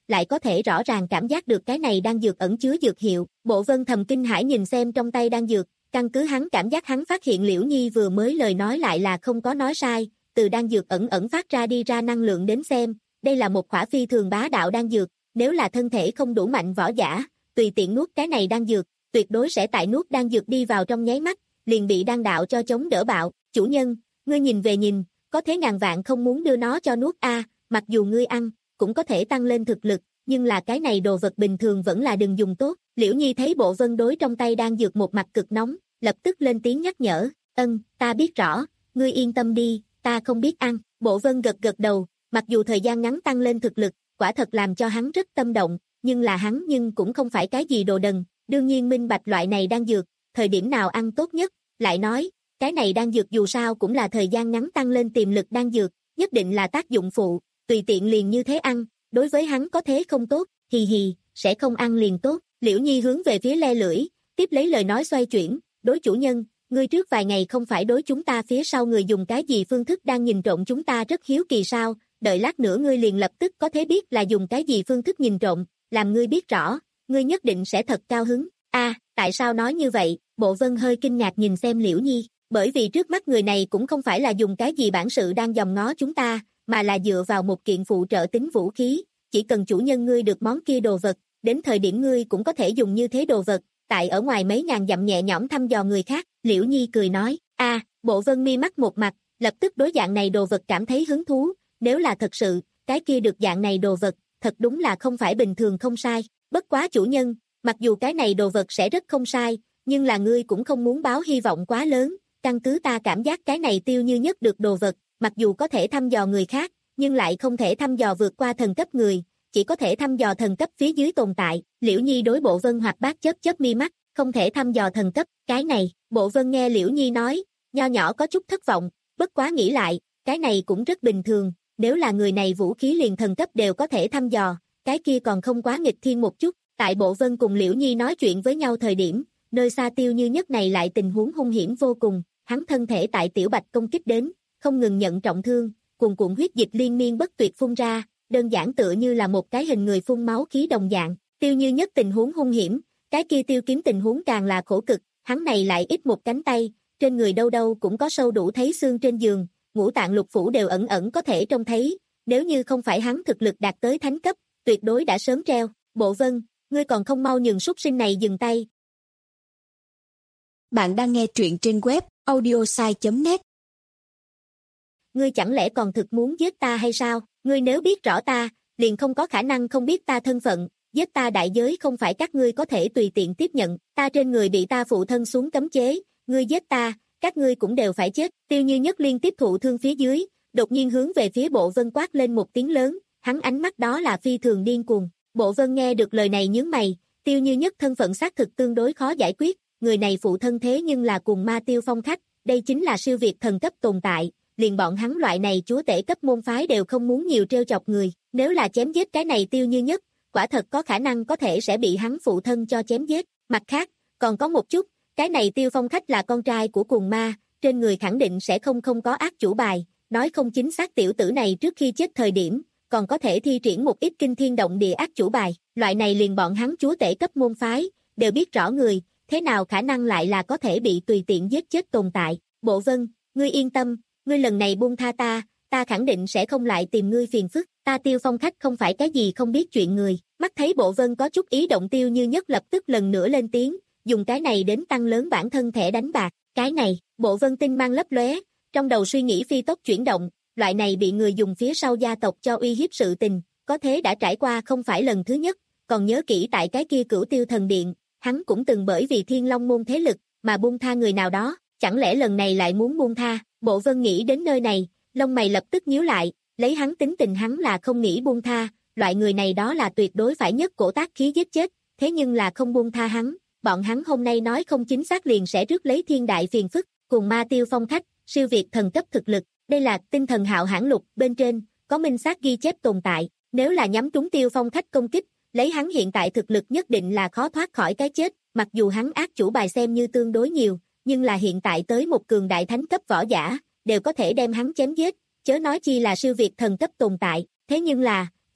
lại có thể rõ ràng cảm giác được cái này đan dược ẩn chứa dược hiệu. Bộ Vân thầm kinh hãi nhìn xem trong tay đan dược, căn cứ hắn cảm giác hắn phát hiện Liễu Nhi vừa mới lời nói lại là không có nói sai, từ đan dược ẩn ẩn phát ra đi ra năng lượng đến xem, đây là một khỏa phi thường bá đạo đan dược, nếu là thân thể không đủ mạnh võ giả, tùy tiện nuốt cái này đan dược, tuyệt đối sẽ tại nuốt đan dược đi vào trong nháy mắt, liền bị đan đạo cho chống đỡ bạo. Chủ nhân, ngươi nhìn về nhìn, có thế ngàn vạn không muốn đưa nó cho nuốt a, mặc dù ngươi ăn, cũng có thể tăng lên thực lực, nhưng là cái này đồ vật bình thường vẫn là đừng dùng tốt. Liễu Nhi thấy Bộ Vân đối trong tay đang dược một mặt cực nóng, lập tức lên tiếng nhắc nhở, ân, ta biết rõ, ngươi yên tâm đi, ta không biết ăn. Bộ Vân gật gật đầu, mặc dù thời gian ngắn tăng lên thực lực, quả thật làm cho hắn rất tâm động, nhưng là hắn nhưng cũng không phải cái gì đồ đần, đương nhiên minh bạch loại này đang dược, thời điểm nào ăn tốt nhất, lại nói, cái này đan dược dù sao cũng là thời gian ngắn tăng lên tiềm lực đan dược, nhất định là tác dụng phụ, tùy tiện liền như thế ăn, đối với hắn có thế không tốt, hì hì, sẽ không ăn liền tốt. Liễu Nhi hướng về phía le lưỡi, tiếp lấy lời nói xoay chuyển, đối chủ nhân, ngươi trước vài ngày không phải đối chúng ta phía sau người dùng cái gì phương thức đang nhìn trộm chúng ta rất hiếu kỳ sao, đợi lát nữa ngươi liền lập tức có thể biết là dùng cái gì phương thức nhìn trộm, làm ngươi biết rõ, ngươi nhất định sẽ thật cao hứng. A, tại sao nói như vậy? Bộ Vân hơi kinh ngạc nhìn xem Liễu Nhi, bởi vì trước mắt người này cũng không phải là dùng cái gì bản sự đang dòm ngó chúng ta, mà là dựa vào một kiện phụ trợ tính vũ khí, chỉ cần chủ nhân ngươi được món kia đồ vật, đến thời điểm ngươi cũng có thể dùng như thế đồ vật, tại ở ngoài mấy ngàn dặm nhẹ nhõm thăm dò người khác. Liễu Nhi cười nói, a, Bộ Vân mi mắt một mặt, lập tức đối dạng này đồ vật cảm thấy hứng thú, nếu là thật sự, cái kia được dạng này đồ vật, thật đúng là không phải bình thường không sai, bất quá chủ nhân, mặc dù cái này đồ vật sẽ rất không sai, nhưng là ngươi cũng không muốn báo hy vọng quá lớn, căn cứ ta cảm giác cái này Tiêu Như Nhất được đồ vật, mặc dù có thể thăm dò người khác, nhưng lại không thể thăm dò vượt qua thần cấp người, chỉ có thể thăm dò thần cấp phía dưới tồn tại. Liễu Nhi đối Bộ Vân hoạt bát chớp chớp mi mắt, không thể thăm dò thần cấp, cái này, Bộ Vân nghe Liễu Nhi nói, nho nhỏ có chút thất vọng, bất quá nghĩ lại, cái này cũng rất bình thường, nếu là người này vũ khí liền thần cấp đều có thể thăm dò, cái kia còn không quá nghịch thiên một chút. Tại Bộ Vân cùng Liễu Nhi nói chuyện với nhau thời điểm, nơi xa Tiêu Như Nhất này lại tình huống hung hiểm vô cùng, hắn thân thể tại Tiểu Bạch công kích đến, không ngừng nhận trọng thương, cuồn cuộn huyết dịch liên miên bất tuyệt phun ra, đơn giản tựa như là một cái hình người phun máu khí đồng dạng. Tiêu Như Nhất tình huống hung hiểm, cái kia Tiêu Kiếm tình huống càng là khổ cực, hắn này lại ít một cánh tay, trên người đâu đâu cũng có sâu đủ thấy xương trên giường, ngũ tạng lục phủ đều ẩn ẩn có thể trông thấy, nếu như không phải hắn thực lực đạt tới thánh cấp, tuyệt đối đã sớm treo. Bộ Vân, ngươi còn không mau nhường súc sinh này dừng tay. Bạn đang nghe truyện trên web audiosai chấm net. Ngươi chẳng lẽ còn thực muốn giết ta hay sao? Ngươi nếu biết rõ ta, liền không có khả năng không biết ta thân phận, giết ta đại giới không phải các ngươi có thể tùy tiện tiếp nhận, ta trên người bị ta phụ thân xuống cấm chế, ngươi giết ta, các ngươi cũng đều phải chết. Tiêu Như Nhất liên tiếp thụ thương phía dưới, đột nhiên hướng về phía Bộ Vân quát lên một tiếng lớn, hắn ánh mắt đó là phi thường điên cuồng. Bộ Vân nghe được lời này nhướng mày, Tiêu Như Nhất thân phận xác thực tương đối khó giải quyết, người này phụ thân thế nhưng là cùng ma Tiêu Phong khách, đây chính là siêu việt thần cấp tồn tại, liền bọn hắn loại này chúa tể cấp môn phái đều không muốn nhiều trêu chọc người, nếu là chém giết cái này Tiêu Như Nhất, quả thật có khả năng có thể sẽ bị hắn phụ thân cho chém giết. Mặt khác, còn có một chút, cái này Tiêu Phong khách là con trai của cuồng ma, trên người khẳng định sẽ không không có ác chủ bài, nói không chính xác tiểu tử này trước khi chết thời điểm, còn có thể thi triển một ít kinh thiên động địa ác chủ bài, loại này liền bọn hắn chúa tể cấp môn phái, đều biết rõ người, thế nào khả năng lại là có thể bị tùy tiện giết chết tồn tại. Bộ Vân, ngươi yên tâm, ngươi lần này buông tha ta, ta khẳng định sẽ không lại tìm ngươi phiền phức, ta Tiêu Phong khách không phải cái gì không biết chuyện người. Mắt thấy Bộ Vân có chút ý động, Tiêu Như Nhất lập tức lần nữa lên tiếng, dùng cái này đến tăng lớn bản thân thẻ đánh bạc, cái này, Bộ Vân tinh mang lấp lóe, trong đầu suy nghĩ phi tốc chuyển động, loại này bị người dùng phía sau gia tộc cho uy hiếp sự tình, có thế đã trải qua không phải lần thứ nhất, còn nhớ kỹ tại cái kia Cửu Tiêu Thần Điện, hắn cũng từng bởi vì Thiên Long môn thế lực mà buông tha người nào đó, chẳng lẽ lần này lại muốn buông tha? Bộ Vân nghĩ đến nơi này, lông mày lập tức nhíu lại, lấy hắn tính tình hắn là không nghĩ buông tha, loại người này đó là tuyệt đối phải nhất cổ tác khí giết chết, thế nhưng là không buông tha hắn, bọn hắn hôm nay nói không chính xác liền sẽ rước lấy thiên đại phiền phức. Cùng ma Tiêu Phong khách, siêu việt thần cấp thực lực, đây là tinh thần hạo hãn lục, bên trên có minh xác ghi chép tồn tại, nếu là nhắm trúng Tiêu Phong khách công kích, lấy hắn hiện tại thực lực nhất định là khó thoát khỏi cái chết, mặc dù hắn ác chủ bài xem như tương đối nhiều, nhưng là hiện tại tới một cường đại thánh cấp võ giả, đều có thể đem hắn chém giết, chớ nói chi là siêu việt thần cấp tồn tại, thế nhưng là,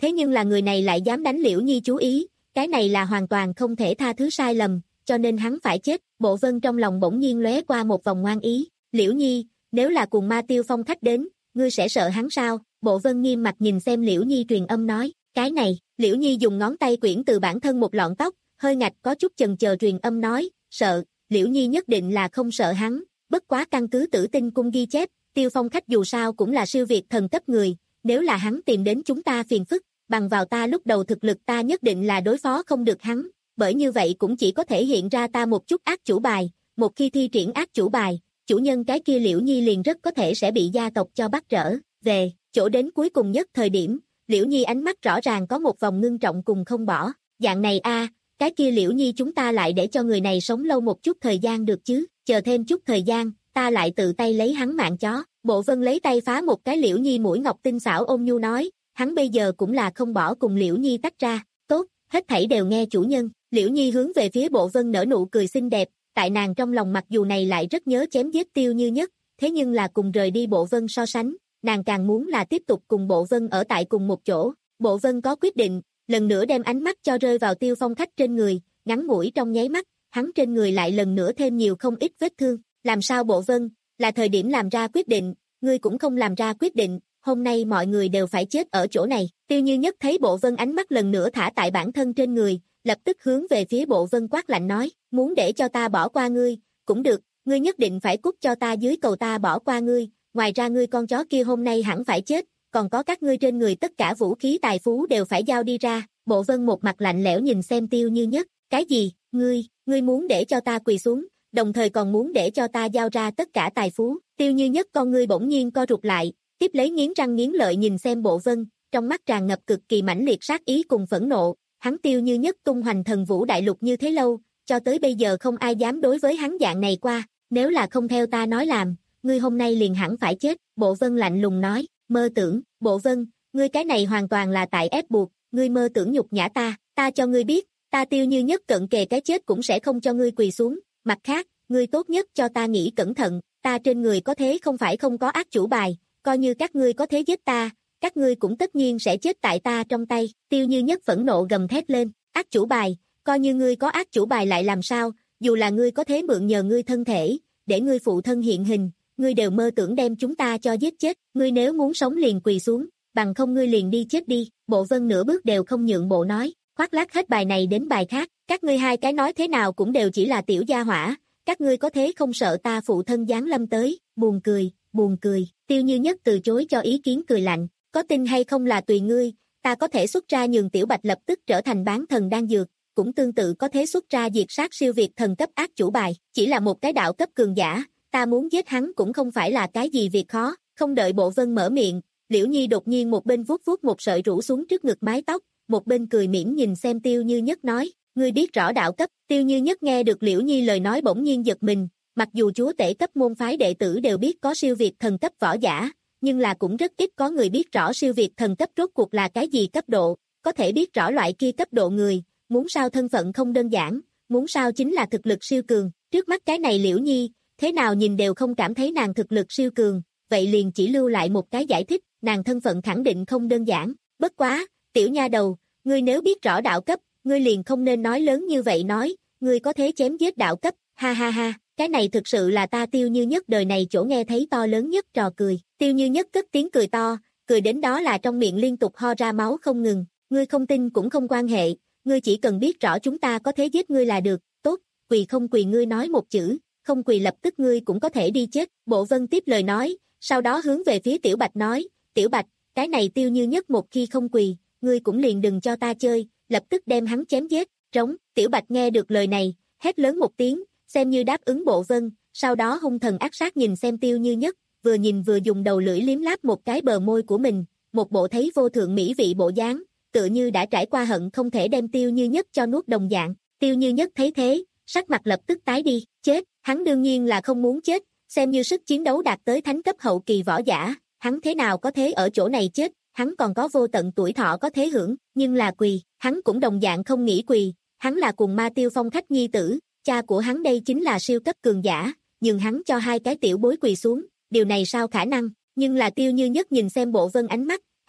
thế nhưng là người này lại dám đánh Liễu Nhi chú ý, cái này là hoàn toàn không thể tha thứ sai lầm, cho nên hắn phải chết. Bộ Vân trong lòng bỗng nhiên lóe qua một vòng ngoan ý, Liễu Nhi, nếu là cùng Ma Tiêu Phong khách đến, ngươi sẽ sợ hắn sao? Bộ Vân nghiêm mặt nhìn xem Liễu Nhi truyền âm nói, cái này, Liễu Nhi dùng ngón tay quyển từ bản thân một lọn tóc, hơi ngạch có chút chần chờ truyền âm nói, sợ, Liễu Nhi nhất định là không sợ hắn, bất quá căn cứ Tử Tinh cung ghi chép, Tiêu Phong khách dù sao cũng là siêu việt thần cấp người, nếu là hắn tìm đến chúng ta phiền phức, bằng vào ta lúc đầu thực lực ta nhất định là đối phó không được hắn, bởi như vậy cũng chỉ có thể hiện ra ta một chút ác chủ bài, một khi thi triển ác chủ bài, chủ nhân cái kia Liễu Nhi liền rất có thể sẽ bị gia tộc cho bắt trở về. Chỗ đến cuối cùng nhất thời điểm, Liễu Nhi ánh mắt rõ ràng có một vòng ngưng trọng cùng không bỏ, dạng này a, cái kia Liễu Nhi chúng ta lại để cho người này sống lâu một chút thời gian được chứ, chờ thêm chút thời gian, ta lại tự tay lấy hắn mạng chó. Bộ Vân lấy tay phá một cái Liễu Nhi mũi ngọc tinh xảo ôn nhu nói, hắn bây giờ cũng là không bỏ cùng Liễu Nhi tách ra, tốt, hết thảy đều nghe chủ nhân. Liễu Nhi hướng về phía Bộ Vân nở nụ cười xinh đẹp, tại nàng trong lòng mặc dù này lại rất nhớ chém giết Tiêu Như Nhất, thế nhưng là cùng rời đi Bộ Vân so sánh, nàng càng muốn là tiếp tục cùng Bộ Vân ở tại cùng một chỗ. Bộ Vân có quyết định, lần nữa đem ánh mắt cho rơi vào Tiêu Phong khách trên người, ngắn ngủi trong nháy mắt, hắn trên người lại lần nữa thêm nhiều không ít vết thương. Làm sao Bộ Vân, là thời điểm làm ra quyết định, ngươi cũng không làm ra quyết định, hôm nay mọi người đều phải chết ở chỗ này. Tiêu Như Nhất thấy Bộ Vân ánh mắt lần nữa thả tại bản thân trên người, lập tức hướng về phía Bộ Vân quát lạnh nói, muốn để cho ta bỏ qua ngươi, cũng được, ngươi nhất định phải cút cho ta dưới cầu ta bỏ qua ngươi, ngoài ra ngươi con chó kia hôm nay hẳn phải chết, còn có các ngươi trên người tất cả vũ khí tài phú đều phải giao đi ra. Bộ Vân một mặt lạnh lẽo nhìn xem Tiêu Như Nhất, cái gì, ngươi, ngươi muốn để cho ta quỳ xuống, đồng thời còn muốn để cho ta giao ra tất cả tài phú. Tiêu Như Nhất con ngươi bỗng nhiên co rụt lại, tiếp lấy nghiến răng nghiến lợi nhìn xem Bộ Vân, trong mắt tràn ngập cực kỳ mãnh liệt sát ý cùng phẫn nộ. Hắn Tiêu Như Nhất tung hoành thần vũ đại lục như thế lâu, cho tới bây giờ không ai dám đối với hắn dạng này qua, nếu là không theo ta nói làm, ngươi hôm nay liền hẳn phải chết. Bộ Vân lạnh lùng nói, mơ tưởng, Bộ Vân, ngươi cái này hoàn toàn là tại ép buộc, ngươi mơ tưởng nhục nhã ta, ta cho ngươi biết, ta Tiêu Như Nhất cận kề cái chết cũng sẽ không cho ngươi quỳ xuống, mặt khác, ngươi tốt nhất cho ta nghĩ cẩn thận, ta trên người có thế không phải không có ác chủ bài, coi như các ngươi có thế giết ta, các ngươi cũng tất nhiên sẽ chết tại ta trong tay. Tiêu Như Nhất phẫn nộ gầm thét lên, ác chủ bài, coi như ngươi có ác chủ bài lại làm sao, dù là ngươi có thế mượn nhờ ngươi thân thể, để ngươi phụ thân hiện hình, ngươi đều mơ tưởng đem chúng ta cho giết chết, ngươi nếu muốn sống liền quỳ xuống, bằng không ngươi liền đi chết đi. Bộ Vân nửa bước đều không nhượng bộ nói, khoác lác hết bài này đến bài khác, các ngươi hai cái nói thế nào cũng đều chỉ là tiểu gia hỏa, các ngươi có thế không sợ ta phụ thân giáng lâm tới, buồn cười, buồn cười. Tiêu Như Nhất từ chối cho ý kiến cười lạnh, có tin hay không là tùy ngươi, ta có thể xuất ra nhường Tiểu Bạch lập tức trở thành bán thần đan dược, cũng tương tự có thể xuất ra diệt sát siêu việt thần cấp ác chủ bài, chỉ là một cái đạo cấp cường giả, ta muốn giết hắn cũng không phải là cái gì việc khó. Không đợi Bộ Vân mở miệng, Liễu Nhi đột nhiên một bên vuốt vuốt một sợi rủ xuống trước ngực mái tóc, một bên cười mỉm nhìn xem Tiêu Như Nhất nói, ngươi biết rõ đạo cấp. Tiêu Như Nhất nghe được Liễu Nhi lời nói bỗng nhiên giật mình, mặc dù chúa tể cấp môn phái đệ tử đều biết có siêu việt thần cấp võ giả, nhưng là cũng rất ít có người biết rõ siêu việt thần cấp rốt cuộc là cái gì cấp độ, có thể biết rõ loại kia cấp độ người, muốn sao thân phận không đơn giản, muốn sao chính là thực lực siêu cường. Trước mắt cái này Liễu Nhi, thế nào nhìn đều không cảm thấy nàng thực lực siêu cường, vậy liền chỉ lưu lại một cái giải thích, nàng thân phận khẳng định không đơn giản. Bất quá, tiểu nha đầu, ngươi nếu biết rõ đạo cấp, ngươi liền không nên nói lớn như vậy nói, ngươi có thể chém giết đạo cấp, ha ha ha, cái này thực sự là ta Tiêu Như Nhất đời này chỗ nghe thấy to lớn nhất trò cười. Tiêu Như Nhất cất tiếng cười to, cười đến đó là trong miệng liên tục ho ra máu không ngừng, ngươi không tin cũng không quan hệ, ngươi chỉ cần biết rõ chúng ta có thể giết ngươi là được, tốt, quỳ không quỳ ngươi nói một chữ, không quỳ lập tức ngươi cũng có thể đi chết. Bộ Vân tiếp lời nói, sau đó hướng về phía Tiểu Bạch nói, Tiểu Bạch, cái này Tiêu Như Nhất một khi không quỳ, ngươi cũng liền đừng cho ta chơi, lập tức đem hắn chém giết. Trống. Tiểu Bạch nghe được lời này, hét lớn một tiếng, xem như đáp ứng Bộ Vân, sau đó hung thần ác sát nhìn xem Tiêu Như Nhất, vừa nhìn vừa dùng đầu lưỡi liếm láp một cái bờ môi của mình, một bộ thấy vô thượng mỹ vị bộ dáng, tựa như đã trải qua hận không thể đem Tiêu Như Nhất cho nuốt đồng dạng. Tiêu Như Nhất thấy thế, sắc mặt lập tức tái đi, chết, hắn đương nhiên là không muốn chết, xem như sức chiến đấu đạt tới thánh cấp hậu kỳ võ giả, hắn thế nào có thế ở chỗ này chết, hắn còn có vô tận tuổi thọ có thế hưởng, nhưng là quỳ, hắn cũng đồng dạng không nghĩ quỳ, hắn là cùng Ma Tiêu Phong khách nhi tử, cha của hắn đây chính là siêu cấp cường giả, nhưng hắn cho hai cái tiểu bối quỳ xuống, điều này sao khả năng. Nhưng là Tiêu Như Nhất nhìn xem Bộ Vân ánh mắt,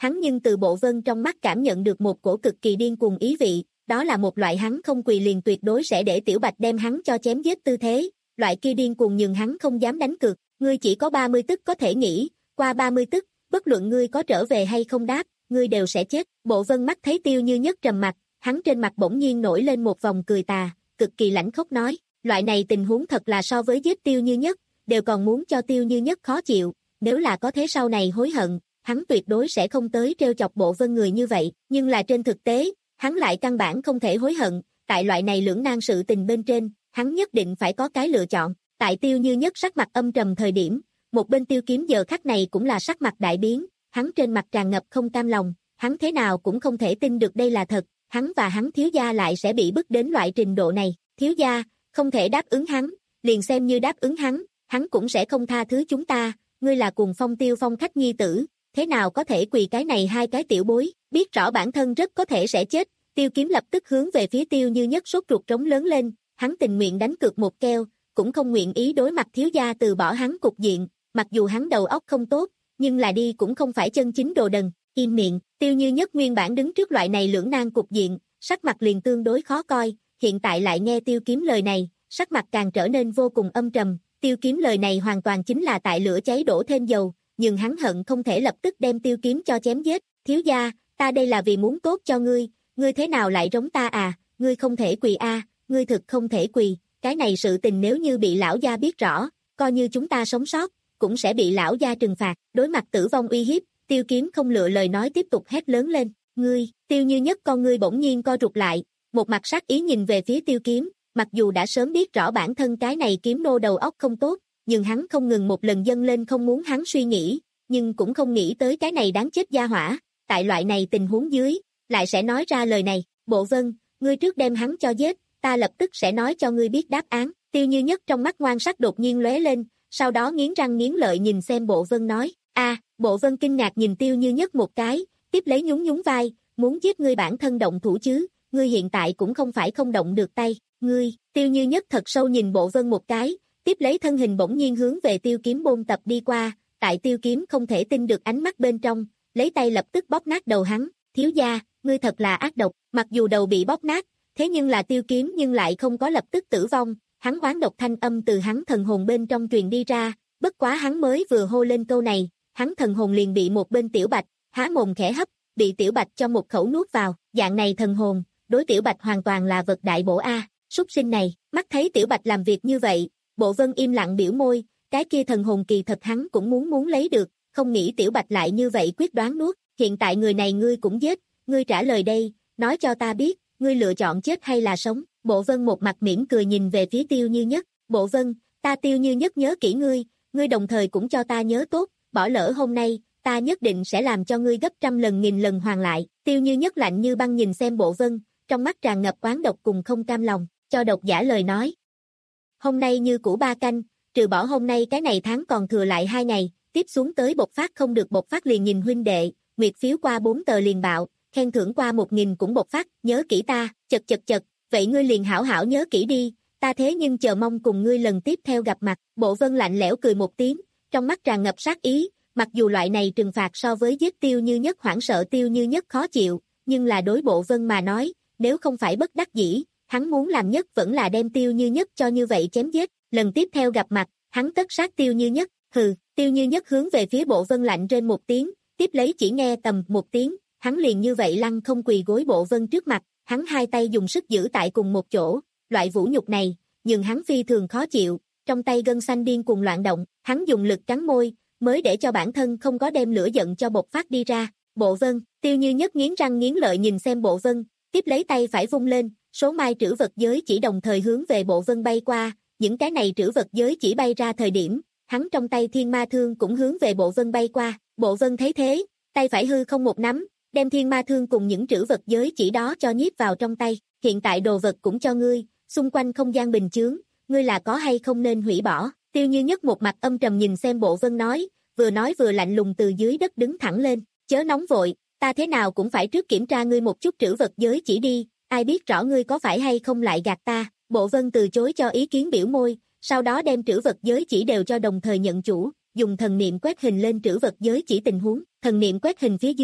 hắn nhưng từ Bộ Vân trong mắt cảm nhận được một cổ cực kỳ điên cuồng ý vị, đó là một loại hắn không quỳ liền tuyệt đối sẽ để Tiểu Bạch đem hắn cho chém giết tư thế, loại kia điên cuồng nhưng hắn không dám đánh cược, ngươi chỉ có ba mươi tức có thể nghĩ, qua ba mươi tức, bất luận ngươi có trở về hay không đáp, ngươi đều sẽ chết. Bộ Vân mắt thấy Tiêu Như Nhất trầm mặt, hắn trên mặt bỗng nhiên nổi lên một vòng cười tà, cực kỳ lãnh khốc nói, loại này tình huống thật là so với giết Tiêu Như Nhất, đều còn muốn cho Tiêu Như Nhất khó chịu, nếu là có thế sau này hối hận, hắn tuyệt đối sẽ không tới trêu chọc Bộ Vân người như vậy, nhưng là trên thực tế, hắn lại căn bản không thể hối hận, tại loại này lưỡng nan sự tình bên trên, hắn nhất định phải có cái lựa chọn. Tại Tiêu Như Nhất sắc mặt âm trầm thời điểm, một bên Tiêu Kiếm giờ khắc này cũng là sắc mặt đại biến, hắn trên mặt tràn ngập không cam lòng, hắn thế nào cũng không thể tin được đây là thật, hắn và hắn thiếu gia lại sẽ bị bức đến loại trình độ này, thiếu gia, không thể đáp ứng hắn, liền xem như đáp ứng hắn, hắn cũng sẽ không tha thứ chúng ta, ngươi là cùng Phong Tiêu Phong khách nhi tử, thế nào có thể quỳ cái này hai cái tiểu bối, biết rõ bản thân rất có thể sẽ chết, Tiêu Kiếm lập tức hướng về phía Tiêu Như Nhất sốt ruột trống lớn lên, hắn tình nguyện đánh cược một keo, cũng không nguyện ý đối mặt thiếu gia từ bỏ hắn cục diện, mặc dù hắn đầu óc không tốt, nhưng là đi cũng không phải chân chính đồ đần, im miệng, Tiêu Như Nhất nguyên bản đứng trước loại này lưỡng nan cục diện, sắc mặt liền tương đối khó coi, hiện tại lại nghe Tiêu Kiếm lời này, sắc mặt càng trở nên vô cùng âm trầm, Tiêu Kiếm lời này hoàn toàn chính là tại lửa cháy đổ thêm dầu, nhưng hắn hận không thể lập tức đem Tiêu Kiếm cho chém giết, thiếu gia, ta đây là vì muốn tốt cho ngươi, ngươi thế nào lại giống ta à, ngươi không thể quỳ a, ngươi thực không thể quỳ, cái này sự tình nếu như bị lão gia biết rõ, coi như chúng ta sống sót, cũng sẽ bị lão gia trừng phạt, đối mặt tử vong uy hiếp, Tiêu Kiếm không lựa lời nói tiếp tục hét lớn lên, ngươi, Tiêu Như Nhất con ngươi bỗng nhiên co rụt lại, một mặt sát ý nhìn về phía Tiêu Kiếm, mặc dù đã sớm biết rõ bản thân cái này kiếm nô đầu óc không tốt, nhưng hắn không ngừng một lần dâng lên không muốn hắn suy nghĩ, nhưng cũng không nghĩ tới cái này đáng chết gia hỏa, tại loại này tình huống dưới, lại sẽ nói ra lời này, Bộ Vân, ngươi trước đem hắn cho giết, ta lập tức sẽ nói cho ngươi biết đáp án, Tiêu Như Nhất trong mắt ngoan sắc đột nhiên lóe lên, sau đó nghiến răng nghiến lợi nhìn xem Bộ Vân nói, a, Bộ Vân kinh ngạc nhìn Tiêu Như Nhất một cái, tiếp lấy nhún nhún vai, muốn giết ngươi bản thân động thủ chứ, ngươi hiện tại cũng không phải không động được tay, ngươi, Tiêu Như Nhất thật sâu nhìn Bộ Vân một cái, tiếp lấy thân hình bỗng nhiên hướng về Tiêu Kiếm bôn tập đi qua, tại Tiêu Kiếm không thể tin được ánh mắt bên trong, lấy tay lập tức bóp nát đầu hắn, thiếu gia, ngươi thật là ác độc, mặc dù đầu bị bóp nát, thế nhưng là Tiêu Kiếm nhưng lại không có lập tức tử vong, hắn oán độc thanh âm từ hắn thần hồn bên trong truyền đi ra, bất quá hắn mới vừa hô lên câu này, hắn thần hồn liền bị một bên Tiểu Bạch, há mồm khẽ hấp, bị Tiểu Bạch cho một khẩu nuốt vào, dạng này thần hồn, đối Tiểu Bạch hoàn toàn là vật đại bổ a, súc sinh này, mắt thấy Tiểu Bạch làm việc như vậy, Bộ Vân im lặng biểu môi, cái kia thần hồn kỳ thật hắn cũng muốn muốn lấy được, không nghĩ Tiểu Bạch lại như vậy quyết đoán nuốt, hiện tại người này ngươi cũng giết, ngươi trả lời đây, nói cho ta biết, ngươi lựa chọn chết hay là sống, Bộ Vân một mặt mỉm cười nhìn về phía Tiêu Như Nhất, Bộ Vân, ta Tiêu Như Nhất nhớ kỹ ngươi, ngươi đồng thời cũng cho ta nhớ tốt, bỏ lỡ hôm nay, ta nhất định sẽ làm cho ngươi gấp trăm lần nghìn lần hoàn lại, Tiêu Như Nhất lạnh như băng nhìn xem Bộ Vân, trong mắt tràn ngập oán độc cùng không cam lòng, cho độc giả lời nói. Hôm nay như cũ ba canh, trừ bỏ hôm nay cái này tháng còn thừa lại hai ngày, tiếp xuống tới bộc phát không được bộc phát liền nhìn huynh đệ, nguyệt phiếu qua bốn tờ liền bạo, khen thưởng qua một nghìn cũng bộc phát, nhớ kỹ ta, chật chật chật, vậy ngươi liền hảo hảo nhớ kỹ đi, ta thế nhưng chờ mong cùng ngươi lần tiếp theo gặp mặt, Bộ Vân lạnh lẽo cười một tiếng, trong mắt tràn ngập sát ý, mặc dù loại này trừng phạt so với giết Tiêu Như Nhất hoảng sợ Tiêu Như Nhất khó chịu, nhưng là đối Bộ Vân mà nói, nếu không phải bất đắc dĩ, hắn muốn làm nhất vẫn là đem Tiêu Như Nhất cho như vậy chém giết, lần tiếp theo gặp mặt, hắn tất sát Tiêu Như Nhất, hừ, Tiêu Như Nhất hướng về phía Bộ Vân lạnh trên một tiếng, tiếp lấy chỉ nghe tầm một tiếng, hắn liền như vậy lăn không quỳ gối Bộ Vân trước mặt, hắn hai tay dùng sức giữ tại cùng một chỗ, loại vũ nhục này, nhưng hắn phi thường khó chịu, trong tay gân xanh điên cuồng loạn động, hắn dùng lực cắn môi, mới để cho bản thân không có đem lửa giận cho bộc phát đi ra, Bộ Vân, Tiêu Như Nhất nghiến răng nghiến lợi nhìn xem Bộ Vân, tiếp lấy tay phải vung lên, số mai trữ vật giới chỉ đồng thời hướng về Bộ Vân bay qua, những cái này trữ vật giới chỉ bay ra thời điểm, hắn trong tay thiên ma thương cũng hướng về Bộ Vân bay qua, Bộ Vân thấy thế, tay phải hư không một nắm, đem thiên ma thương cùng những trữ vật giới chỉ đó cho nhiếp vào trong tay, hiện tại đồ vật cũng cho ngươi, xung quanh không gian bình chướng, ngươi là có hay không nên hủy bỏ, Tiêu Như Nhất một mặt âm trầm nhìn xem Bộ Vân nói, vừa nói vừa lạnh lùng từ dưới đất đứng thẳng lên, chớ nóng vội, ta thế nào cũng phải trước kiểm tra ngươi một chút trữ vật giới chỉ đi, ai biết rõ ngươi có phải hay không lại gạt ta, Bộ Vân từ chối cho ý kiến biểu môi, sau đó đem trữ vật giới chỉ đều cho đồng thời nhận chủ, dùng thần niệm quét hình lên trữ vật giới chỉ tình huống, thần niệm quét hình phía dưới,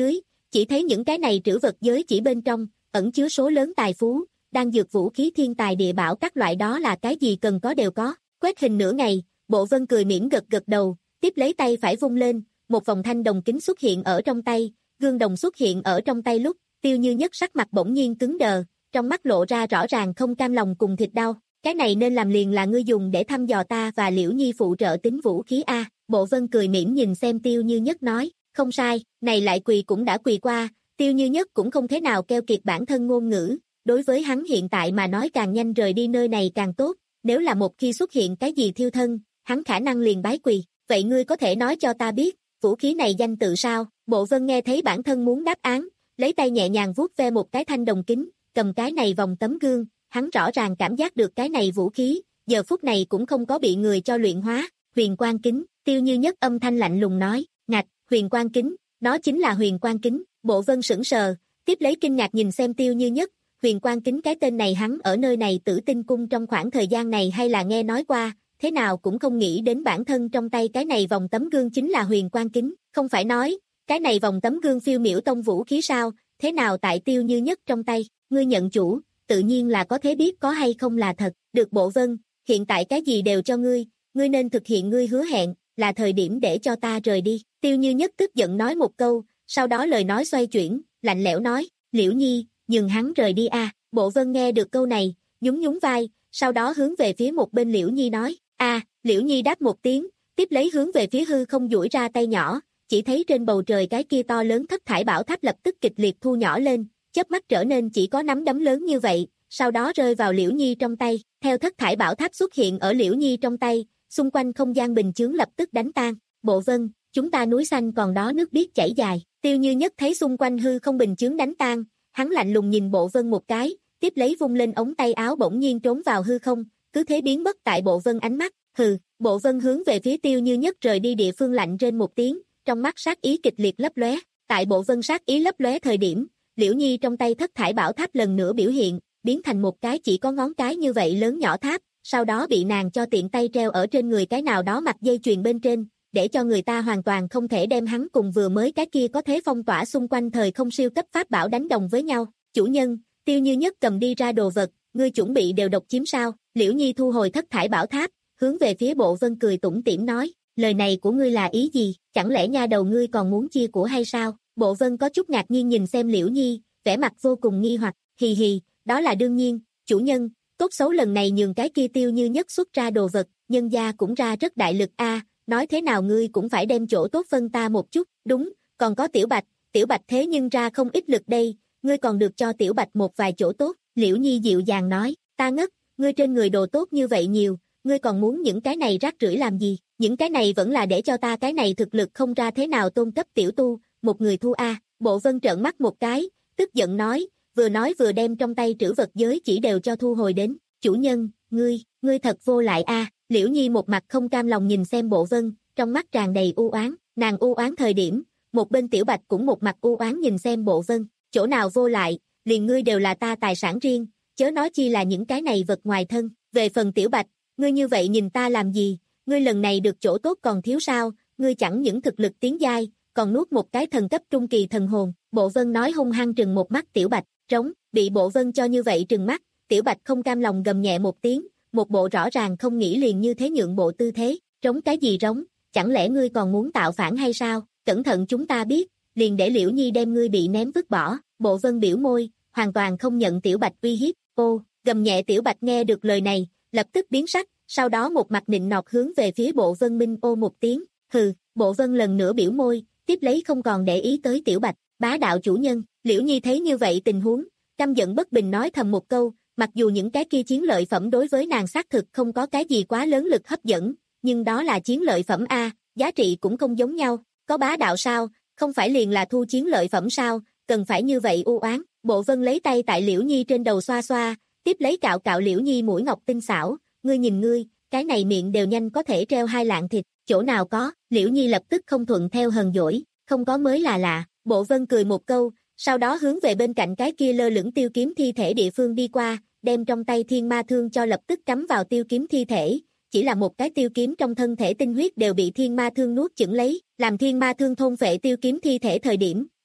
chỉ thấy những cái này trữ vật giới chỉ bên trong, ẩn chứa số lớn tài phú, đang dược vũ khí thiên tài địa bảo các loại đó là cái gì cần có đều có. Quét hình nửa ngày, Bộ Vân cười mỉm gật gật đầu, tiếp lấy tay phải vung lên, một vòng thanh đồng kính xuất hiện ở trong tay, gương đồng xuất hiện ở trong tay lúc, Tiêu Như Nhất sắc mặt bỗng nhiên cứng đờ, trong mắt lộ ra rõ ràng không cam lòng cùng thịt đau. Cái này nên làm liền là ngươi dùng để thăm dò ta và Liễu Nhi phụ trợ tính vũ khí a. Bộ Vân cười mỉm nhìn xem Tiêu Như Nhất nói, không sai, này lại quỳ cũng đã quỳ qua, Tiêu Như Nhất cũng không thế nào keo kiệt bản thân ngôn ngữ, đối với hắn hiện tại mà nói càng nhanh rời đi nơi này càng tốt, nếu là một khi xuất hiện cái gì thiêu thân, hắn khả năng liền bái quỳ, vậy ngươi có thể nói cho ta biết, vũ khí này danh tự sao? Bộ Vân nghe thấy bản thân muốn đáp án, lấy tay nhẹ nhàng vuốt ve một cái thanh đồng kính, cầm cái này vòng tấm gương, hắn rõ ràng cảm giác được cái này vũ khí, giờ phút này cũng không có bị người cho luyện hóa, huyền quang kính, Tiêu Như Nhất âm thanh lạnh lùng nói, ngạch, huyền quang kính, nó chính là huyền quang kính. Bộ Vân sững sờ, tiếp lấy kinh ngạc nhìn xem Tiêu Như Nhất, huyền quang kính cái tên này hắn ở nơi này Tử Tinh Cung trong khoảng thời gian này hay là nghe nói qua, thế nào cũng không nghĩ đến bản thân trong tay cái này vòng tấm gương chính là huyền quang kính, không phải nói, cái này vòng tấm gương phiêu miểu tông vũ khí sao, thế nào tại Tiêu Như Nhất trong tay, ngươi nhận chủ, tự nhiên là có thể biết có hay không là thật, được. Bộ Vân, hiện tại cái gì đều cho ngươi, ngươi nên thực hiện ngươi hứa hẹn, là thời điểm để cho ta rời đi. Tiêu Như Nhất tức giận nói một câu, sau đó lời nói xoay chuyển, lạnh lẽo nói, Liễu Nhi, nhường hắn rời đi a. Bộ Vân nghe được câu này, nhún nhún vai, sau đó hướng về phía một bên Liễu Nhi nói, a. Liễu Nhi đáp một tiếng, tiếp lấy hướng về phía hư không duỗi ra tay nhỏ, chỉ thấy trên bầu trời cái kia to lớn thất thải bảo tháp lập tức kịch liệt thu nhỏ lên, chớp mắt trở nên chỉ có nắm đấm lớn như vậy, sau đó rơi vào Liễu Nhi trong tay. Theo thất thải bảo tháp xuất hiện ở Liễu Nhi trong tay, xung quanh không gian bình chướng lập tức đánh tan. Bộ Vân, chúng ta núi xanh còn đó nước biếc chảy dài. Tiêu Như Nhất thấy xung quanh hư không bình chướng đánh tan, hắn lạnh lùng nhìn Bộ Vân một cái, tiếp lấy vung lên ống tay áo bỗng nhiên trốn vào hư không, cứ thế biến mất tại Bộ Vân ánh mắt. Hừ. Bộ Vân hướng về phía Tiêu Như Nhất rời đi địa phương lạnh trên một tiếng, trong mắt sát ý kịch liệt lấp lóe. Tại Bộ Vân sát ý lấp lóe thời điểm, Liễu Nhi trong tay thất thải bảo tháp lần nữa biểu hiện, biến thành một cái chỉ có ngón cái như vậy lớn nhỏ tháp, sau đó bị nàng cho tiện tay treo ở trên người cái nào đó mặt dây chuyền bên trên, để cho người ta hoàn toàn không thể đem hắn cùng vừa mới cái kia có thế phong tỏa xung quanh thời không siêu cấp pháp bảo đánh đồng với nhau. Chủ nhân, Tiêu Như Nhất cầm đi ra đồ vật, ngươi chuẩn bị đều độc chiếm sao? Liễu Nhi thu hồi thất thải bảo tháp, hướng về phía Bộ Vân cười tủm tỉm nói, lời này của ngươi là ý gì, chẳng lẽ nha đầu ngươi còn muốn chia của hay sao? Bộ Vân có chút ngạc nhiên nhìn xem Liễu Nhi, vẻ mặt vô cùng nghi hoặc, hì hì, đó là đương nhiên, chủ nhân, tốt xấu lần này nhường cái kia Tiêu Như Nhất xuất ra đồ vật, nhân gia cũng ra rất đại lực a, nói thế nào ngươi cũng phải đem chỗ tốt phân ta một chút, đúng, còn có Tiểu Bạch, Tiểu Bạch thế nhưng ra không ít lực đây, ngươi còn được cho Tiểu Bạch một vài chỗ tốt. Liễu Nhi dịu dàng nói, ta ngất, ngươi trên người đồ tốt như vậy nhiều, ngươi còn muốn những cái này rác rưởi làm gì, những cái này vẫn là để cho ta cái này thực lực không ra thế nào tôn cấp tiểu tu, một người thu a. Bộ Vân trợn mắt một cái, tức giận nói, vừa nói vừa đem trong tay trữ vật giới chỉ đều cho thu hồi đến, chủ nhân, ngươi, ngươi thật vô lại a. Liễu Nhi một mặt không cam lòng nhìn xem Bộ Vân, trong mắt tràn đầy u oán, nàng u oán thời điểm, một bên Tiểu Bạch cũng một mặt u oán nhìn xem Bộ Vân, chỗ nào vô lại, liền ngươi đều là ta tài sản riêng, chớ nói chi là những cái này vật ngoài thân. Về phần Tiểu Bạch, ngươi như vậy nhìn ta làm gì, ngươi lần này được chỗ tốt còn thiếu sao, ngươi chẳng những thực lực tiến giai, còn nuốt một cái thần cấp trung kỳ thần hồn. Bộ Vân nói hung hăng trừng một mắt Tiểu Bạch, trống, bị Bộ Vân cho như vậy trừng mắt, Tiểu Bạch không cam lòng gầm nhẹ một tiếng, một bộ rõ ràng không nghĩ liền như thế nhượng bộ tư thế, trống cái gì trống, chẳng lẽ ngươi còn muốn tạo phản hay sao, cẩn thận chúng ta biết, liền để Liễu Nhi đem ngươi bị ném vứt bỏ. Bộ Vân biểu môi, hoàn toàn không nhận Tiểu Bạch uy hiếp, ô, gầm nhẹ. Tiểu Bạch nghe được lời này, lập tức biến sắc, sau đó một mặt nịnh nọt hướng về phía Bộ Vân minh ô một tiếng, hừ. Bộ Vân lần nữa biểu môi, tiếp lấy không còn để ý tới Tiểu Bạch, bá đạo chủ nhân. Liễu Nhi thấy như vậy tình huống, căm giận bất bình nói thầm một câu, mặc dù những cái kia chiến lợi phẩm đối với nàng xác thực không có cái gì quá lớn lực hấp dẫn, nhưng đó là chiến lợi phẩm a, giá trị cũng không giống nhau, có bá đạo sao, không phải liền là thu chiến lợi phẩm sao, cần phải như vậy u oán. Bộ Vân lấy tay tại Liễu Nhi trên đầu xoa xoa, tiếp lấy cạo cạo Liễu Nhi mũi ngọc tinh xảo, ngươi nhìn ngươi, cái này miệng đều nhanh có thể treo hai lạng thịt, chỗ nào có. Liễu Nhi lập tức không thuận theo hờn dỗi, không có mới là lạ. Bộ Vân cười một câu, sau đó hướng về bên cạnh cái kia lơ lửng tiêu kiếm thi thể địa phương đi qua, đem trong tay thiên ma thương cho lập tức cắm vào tiêu kiếm thi thể, chỉ là một cái tiêu kiếm trong thân thể tinh huyết đều bị thiên ma thương nuốt chửng lấy, làm thiên ma thương thôn phệ tiêu kiếm thi thể thời điểm,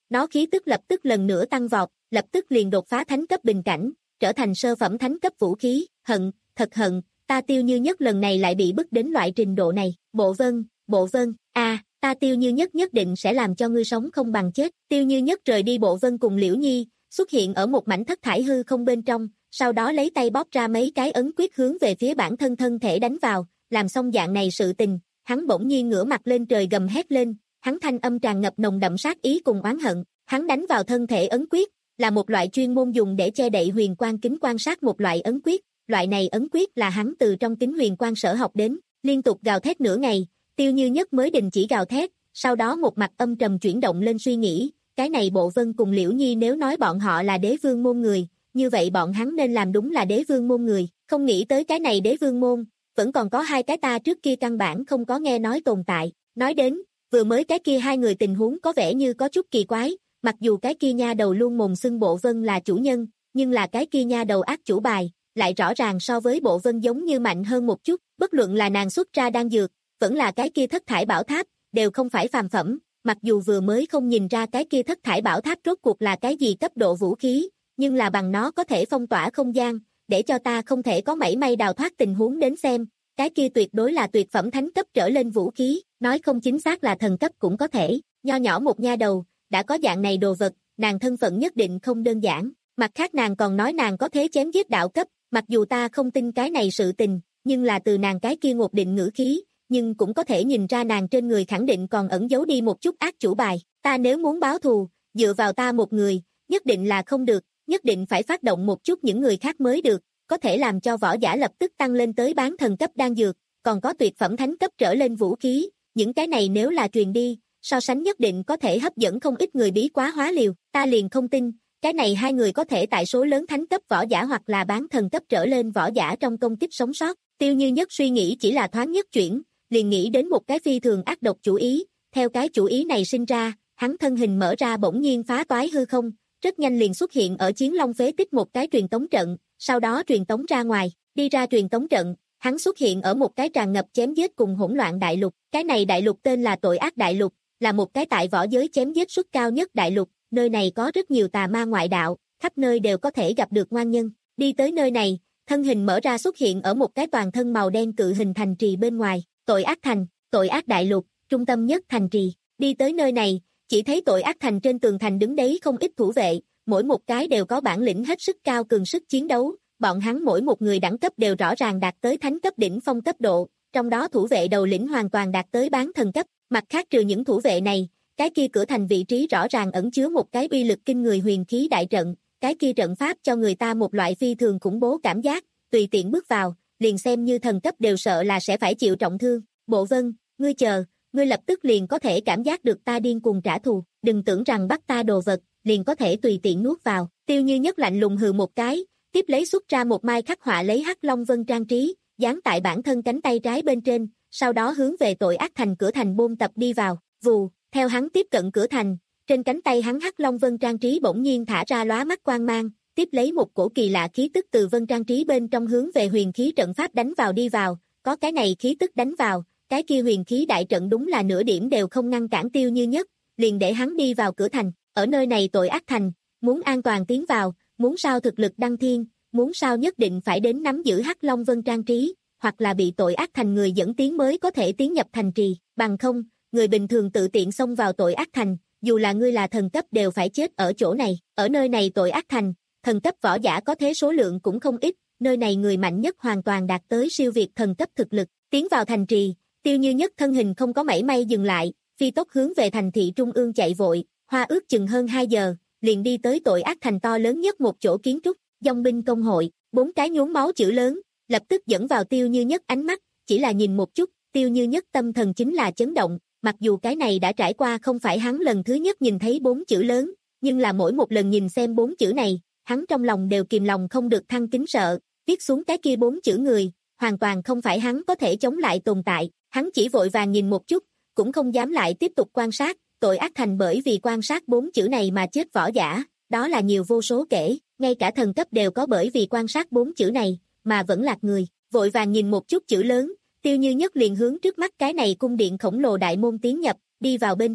nó khí tức lập tức lần nữa tăng vọt, lập tức liền đột phá thánh cấp bình cảnh, trở thành sơ phẩm thánh cấp vũ khí, hận, thật hận, ta Tiêu Như Nhất lần này lại bị bức đến loại trình độ này, Bộ Vân, Bộ Vân, a, à, ta Tiêu Như Nhất nhất định sẽ làm cho ngươi sống không bằng chết, Tiêu Như Nhất rời đi Bộ Vân cùng Liễu Nhi, xuất hiện ở một mảnh thất thải hư không bên trong, sau đó lấy tay bóp ra mấy cái ấn quyết hướng về phía bản thân thân thể đánh vào, làm xong dạng này sự tình, hắn bỗng nhiên ngửa mặt lên trời gầm hét lên, hắn thanh âm tràn ngập nồng đậm sát ý cùng oán hận, hắn đánh vào thân thể ấn quyết, là một loại chuyên môn dùng để che đậy huyền quang kính quan sát một loại ấn quyết, loại này ấn quyết là hắn từ trong kính huyền quang sở học đến, liên tục gào thét nửa ngày, Tiêu Như Nhất mới đình chỉ gào thét, sau đó một mặt âm trầm chuyển động lên suy nghĩ, cái này Bộ Vân cùng Liễu Nhi nếu nói bọn họ là đế vương môn người, như vậy bọn hắn nên làm đúng là đế vương môn người, không nghĩ tới cái này đế vương môn, vẫn còn có hai cái ta trước kia căn bản không có nghe nói tồn tại, nói đến, vừa mới cái kia hai người tình huống có vẻ như có chút kỳ quái, mặc dù cái kia nha đầu luôn mồm xưng Bộ Vân là chủ nhân, nhưng là cái kia nha đầu ác chủ bài, lại rõ ràng so với Bộ Vân giống như mạnh hơn một chút, bất luận là nàng xuất ra đan dược, vẫn là cái kia thất thải bảo tháp, đều không phải phàm phẩm, mặc dù vừa mới không nhìn ra cái kia thất thải bảo tháp rốt cuộc là cái gì cấp độ vũ khí, nhưng là bằng nó có thể phong tỏa không gian, để cho ta không thể có mảy may đào thoát tình huống đến xem, cái kia tuyệt đối là tuyệt phẩm thánh cấp trở lên vũ khí, nói không chính xác là thần cấp cũng có thể, nho nhỏ một nha đầu, đã có dạng này đồ vật, nàng thân phận nhất định không đơn giản, mặt khác nàng còn nói nàng có thể chém giết đạo cấp, mặc dù ta không tin cái này sự tình, nhưng là từ nàng cái kia ngột định ngữ khí, nhưng cũng có thể nhìn ra nàng trên người khẳng định còn ẩn giấu đi một chút ác chủ bài, ta nếu muốn báo thù, dựa vào ta một người, nhất định là không được, nhất định phải phát động một chút những người khác mới được, có thể làm cho võ giả lập tức tăng lên tới bán thần cấp đan dược, còn có tuyệt phẩm thánh cấp trở lên vũ khí, những cái này nếu là truyền đi, so sánh nhất định có thể hấp dẫn không ít người bí quá hóa liều, ta liền không tin, cái này hai người có thể tại số lớn thánh cấp võ giả hoặc là bán thần cấp trở lên võ giả trong công kích sống sót, Tiêu Như Nhất suy nghĩ chỉ là thoáng nhất chuyển, liền nghĩ đến một cái phi thường ác độc chủ ý, theo cái chủ ý này sinh ra, hắn thân hình mở ra bỗng nhiên phá toái hư không, rất nhanh liền xuất hiện ở Chiến Long phế tích một cái truyền tống trận, sau đó truyền tống ra ngoài, đi ra truyền tống trận, hắn xuất hiện ở một cái tràn ngập chém giết cùng hỗn loạn đại lục, cái này đại lục tên là Tội Ác Đại Lục, là một cái tại võ giới chém giết suất cao nhất đại lục, nơi này có rất nhiều tà ma ngoại đạo, khắp nơi đều có thể gặp được ngoan nhân, đi tới nơi này, thân hình mở ra xuất hiện ở một cái toàn thân màu đen cự hình thành trì bên ngoài, Tội Ác Thành, Tội Ác Đại Lục, trung tâm nhất thành trì, đi tới nơi này, chỉ thấy Tội Ác Thành trên tường thành đứng đấy không ít thủ vệ, mỗi một cái đều có bản lĩnh hết sức cao cường sức chiến đấu, bọn hắn mỗi một người đẳng cấp đều rõ ràng đạt tới thánh cấp đỉnh phong cấp độ, trong đó thủ vệ đầu lĩnh hoàn toàn đạt tới bán thần cấp, mặt khác trừ những thủ vệ này, cái kia cửa thành vị trí rõ ràng ẩn chứa một cái uy lực kinh người huyền khí đại trận, cái kia trận pháp cho người ta một loại phi thường khủng bố cảm giác, tùy tiện bước vào, liền xem như thần cấp đều sợ là sẽ phải chịu trọng thương, Bộ Vân, ngươi chờ, ngươi lập tức liền có thể cảm giác được ta điên cuồng trả thù, đừng tưởng rằng bắt ta đồ vật, liền có thể tùy tiện nuốt vào, Tiêu Như Nhất lạnh lùng hừ một cái, tiếp lấy xuất ra một mai khắc họa lấy hắc long vân trang trí, dán tại bản thân cánh tay trái bên trên, sau đó hướng về Tội Ác Thành cửa thành bôn tập đi vào, vù, theo hắn tiếp cận cửa thành, trên cánh tay hắn hắc long vân trang trí bỗng nhiên thả ra lóa mắt quang mang, tiếp lấy một cổ kỳ lạ khí tức từ vân trang trí bên trong hướng về huyền khí trận pháp đánh vào đi vào, có cái này khí tức đánh vào, cái kia huyền khí đại trận đúng là nửa điểm đều không ngăn cản Tiêu Như Nhất, liền để hắn đi vào cửa thành, ở nơi này Tội Ác Thành, muốn an toàn tiến vào, muốn sao thực lực đăng thiên, muốn sao nhất định phải đến nắm giữ hắc long vân trang trí, hoặc là bị Tội Ác Thành người dẫn tiến mới có thể tiến nhập thành trì, bằng không, người bình thường tự tiện xông vào Tội Ác Thành, dù là ngươi là thần cấp đều phải chết ở chỗ này, ở nơi này Tội Ác Thành, thần cấp võ giả có thế số lượng cũng không ít, nơi này người mạnh nhất hoàn toàn đạt tới siêu việt thần cấp thực lực, tiến vào thành trì, Tiêu Như Nhất thân hình không có mảy may dừng lại, phi tốc hướng về thành thị trung ương chạy vội, hoa ước chừng hơn hai giờ, liền đi tới Tội Ác Thành to lớn nhất một chỗ kiến trúc, Dòng binh công hội, bốn cái nhuốm máu chữ lớn, lập tức dẫn vào Tiêu Như Nhất ánh mắt, chỉ là nhìn một chút, Tiêu Như Nhất tâm thần chính là chấn động, mặc dù cái này đã trải qua không phải hắn lần thứ nhất nhìn thấy bốn chữ lớn, nhưng là mỗi một lần nhìn xem bốn chữ này, hắn trong lòng đều kìm lòng không được thăng kính sợ, viết xuống cái kia bốn chữ người, hoàn toàn không phải hắn có thể chống lại tồn tại, hắn chỉ vội vàng nhìn một chút, cũng không dám lại tiếp tục quan sát, Tội Ác Thành bởi vì quan sát bốn chữ này mà chết võ giả, đó là nhiều vô số kể, ngay cả thần cấp đều có bởi vì quan sát bốn chữ này, mà vẫn lạc người, vội vàng nhìn một chút chữ lớn, Tiêu Như Nhất liền hướng trước mắt cái này cung điện khổng lồ đại môn tiến nhập, đi vào bên trong,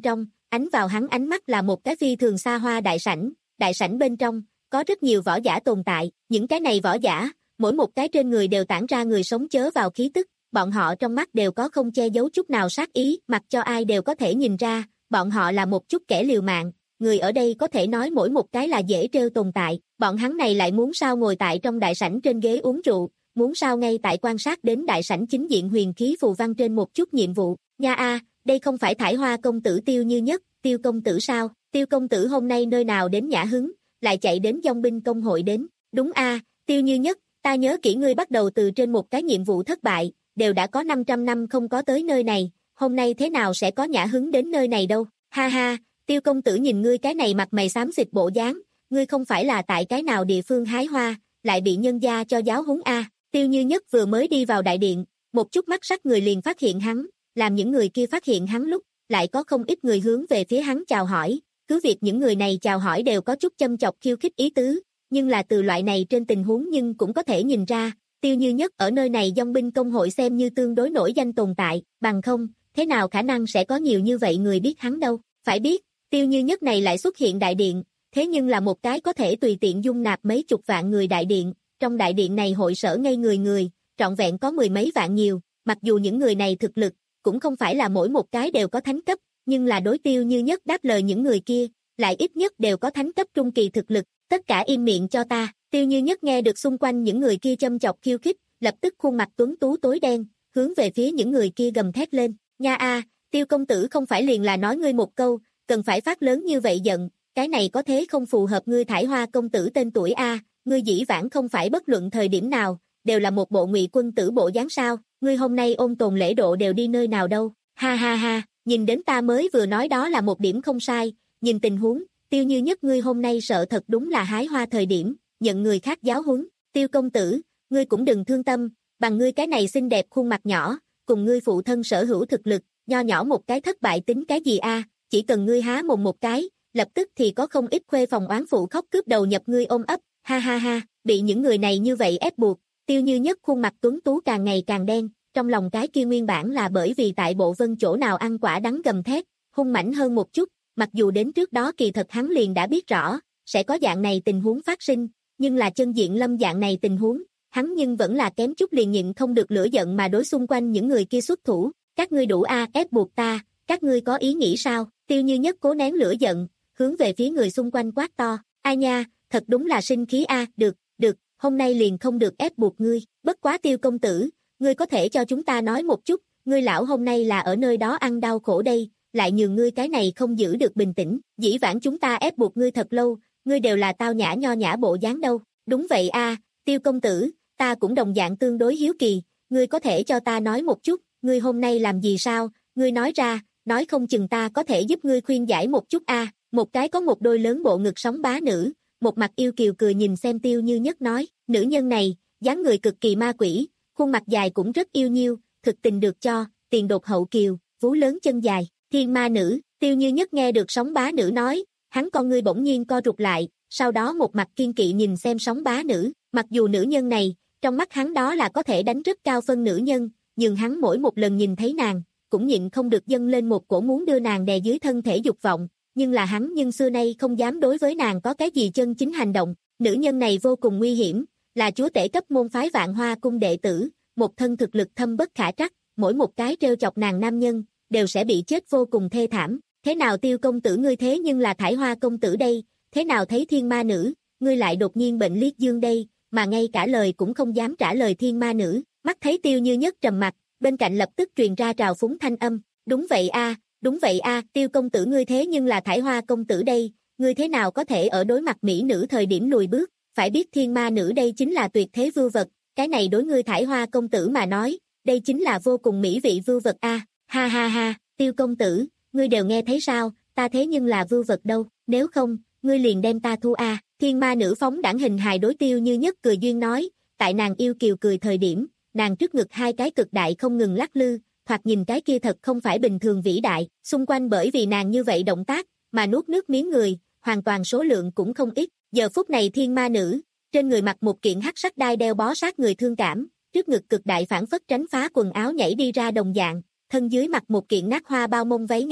ánh vào hắn ánh mắt là một cái phi thường xa hoa đại sảnh, đại sảnh bên trong, có rất nhiều võ giả tồn tại, những cái này võ giả, mỗi một cái trên người đều tản ra người sống chớ vào khí tức, bọn họ trong mắt đều có không che giấu chút nào sát ý, mặc cho ai đều có thể nhìn ra, bọn họ là một chút kẻ liều mạng, người ở đây có thể nói mỗi một cái là dễ trêu tồn tại, bọn hắn này lại muốn sao ngồi tại trong đại sảnh trên ghế uống rượu, muốn sao ngay tại quan sát đến đại sảnh chính diện huyền khí phù văn trên một chút nhiệm vụ, nha a, đây không phải Thải Hoa công tử Tiêu Như Nhất, Tiêu công tử sao, Tiêu công tử hôm nay nơi nào đến nhã hứng, lại chạy đến dòng binh công hội đến, đúng a, Tiêu Như Nhất, ta nhớ kỹ ngươi bắt đầu từ trên một cái nhiệm vụ thất bại, đều đã có năm trăm năm không có tới nơi này, hôm nay thế nào sẽ có nhã hứng đến nơi này đâu, ha ha, Tiêu công tử nhìn ngươi cái này mặt mày xám xịt bộ dáng, ngươi không phải là tại cái nào địa phương hái hoa, lại bị nhân gia cho giáo huấn a. Tiêu Như Nhất vừa mới đi vào đại điện, một chút mắt sắc người liền phát hiện hắn, làm những người kia phát hiện hắn lúc, lại có không ít người hướng về phía hắn chào hỏi, cứ việc những người này chào hỏi đều có chút châm chọc khiêu khích ý tứ, nhưng là từ loại này trên tình huống nhưng cũng có thể nhìn ra, Tiêu Như Nhất ở nơi này dòng binh công hội xem như tương đối nổi danh tồn tại, bằng không, thế nào khả năng sẽ có nhiều như vậy người biết hắn đâu, phải biết, Tiêu Như Nhất này lại xuất hiện đại điện, thế nhưng là một cái có thể tùy tiện dung nạp mấy chục vạn người đại điện, trong đại điện này hội sở ngây người người, trọn vẹn có mười mấy vạn nhiều, mặc dù những người này thực lực, cũng không phải là mỗi một cái đều có thánh cấp, nhưng là đối Tiêu Như Nhất đáp lời những người kia, lại ít nhất đều có thánh cấp trung kỳ thực lực, tất cả im miệng cho ta, Tiêu Như Nhất nghe được xung quanh những người kia châm chọc khiêu khích, lập tức khuôn mặt tuấn tú tối đen, hướng về phía những người kia gầm thét lên, nha a, Tiêu công tử không phải liền là nói ngươi một câu, cần phải phát lớn như vậy giận, cái này có thế không phù hợp ngươi Thải Hoa công tử tên tuổi a, ngươi dĩ vãng không phải bất luận thời điểm nào, đều là một bộ ngụy quân tử bộ dáng sao, ngươi hôm nay ôn tồn lễ độ đều đi nơi nào đâu, ha ha ha, nhìn đến ta mới vừa nói đó là một điểm không sai, nhìn tình huống, Tiêu Như Nhất ngươi hôm nay sợ thật đúng là hái hoa thời điểm, nhận người khác giáo huấn, Tiêu công tử, ngươi cũng đừng thương tâm, bằng ngươi cái này xinh đẹp khuôn mặt nhỏ, cùng ngươi phụ thân sở hữu thực lực, nho nhỏ một cái thất bại tính cái gì a, chỉ cần ngươi há mồm một cái, lập tức thì có không ít khuê phòng oán phụ khóc cướp đầu nhập ngươi ôm ấp, ha ha ha, bị những người này như vậy ép buộc, Tiêu Như Nhất khuôn mặt tuấn tú càng ngày càng đen, trong lòng cái kia nguyên bản là bởi vì tại bộ vân chỗ nào ăn quả đắng gầm thét, hung mãnh hơn một chút, mặc dù đến trước đó kỳ thật hắn liền đã biết rõ, sẽ có dạng này tình huống phát sinh, nhưng là chân diện lâm dạng này tình huống, hắn nhưng vẫn là kém chút liền nhịn không được lửa giận mà đối xung quanh những người kia xuất thủ, các ngươi đủ a ép buộc ta, các ngươi có ý nghĩ sao, Tiêu Như Nhất cố nén lửa giận, hướng về phía người xung quanh quát to, ai nha, thật đúng là sinh khí a, được, được, hôm nay liền không được ép buộc ngươi, bất quá Tiêu công tử, ngươi có thể cho chúng ta nói một chút, ngươi lão hôm nay là ở nơi đó ăn đau khổ đây, lại nhường ngươi cái này không giữ được bình tĩnh, dĩ vãng chúng ta ép buộc ngươi thật lâu, ngươi đều là tao nhã nho nhã bộ dáng đâu, đúng vậy a, Tiêu công tử, ta cũng đồng dạng tương đối hiếu kỳ, ngươi có thể cho ta nói một chút, ngươi hôm nay làm gì sao, ngươi nói ra, nói không chừng ta có thể giúp ngươi khuyên giải một chút a. Một cái có một đôi lớn bộ ngực sóng bá nữ, một mặt yêu kiều cười nhìn xem Tiêu Như Nhất nói, nữ nhân này, dáng người cực kỳ ma quỷ, khuôn mặt dài cũng rất yêu nhiêu, thực tình được cho, tiền đột hậu kiều, vú lớn chân dài, thiên ma nữ, Tiêu Như Nhất nghe được sóng bá nữ nói, hắn con ngươi bỗng nhiên co rụt lại, sau đó một mặt kiên kỵ nhìn xem sóng bá nữ, mặc dù nữ nhân này, trong mắt hắn đó là có thể đánh rất cao phân nữ nhân, nhưng hắn mỗi một lần nhìn thấy nàng, cũng nhịn không được dâng lên một cổ muốn đưa nàng đè dưới thân thể dục vọng, nhưng là hắn nhưng xưa nay không dám đối với nàng có cái gì chân chính hành động, nữ nhân này vô cùng nguy hiểm, là chúa tể cấp môn phái Vạn Hoa cung đệ tử, một thân thực lực thâm bất khả trắc, mỗi một cái trêu chọc nàng nam nhân, đều sẽ bị chết vô cùng thê thảm, thế nào Tiêu công tử ngươi thế nhưng là Thải Hoa công tử đây, thế nào thấy thiên ma nữ, ngươi lại đột nhiên bệnh liệt dương đây, mà ngay cả lời cũng không dám trả lời thiên ma nữ, mắt thấy Tiêu Như Nhất trầm mặt, bên cạnh lập tức truyền ra trào phúng thanh âm, đúng vậy a, đúng vậy a, Tiêu công tử ngươi thế nhưng là Thải Hoa công tử đây, ngươi thế nào có thể ở đối mặt mỹ nữ thời điểm lùi bước, phải biết thiên ma nữ đây chính là tuyệt thế vưu vật, cái này đối ngươi Thải Hoa công tử mà nói, đây chính là vô cùng mỹ vị vưu vật a, ha ha ha, Tiêu công tử, ngươi đều nghe thấy sao, ta thế nhưng là vưu vật đâu, nếu không, ngươi liền đem ta thu a, thiên ma nữ phóng đẳng hình hài đối Tiêu Như Nhất cười duyên nói, tại nàng yêu kiều cười thời điểm, nàng trước ngực hai cái cực đại không ngừng lắc lư, thoạt nhìn cái kia thật không phải bình thường vĩ đại, xung quanh bởi vì nàng như vậy động tác, mà nuốt nước miếng người, hoàn toàn số lượng cũng không ít, giờ phút này thiên ma nữ, trên người mặc một kiện hắc sắc đai đeo bó sát người thương cảm, trước ngực cực đại phản phất tránh phá quần áo nhảy đi ra đồng dạng, thân dưới mặc một kiện nát hoa bao mông váy ngắn,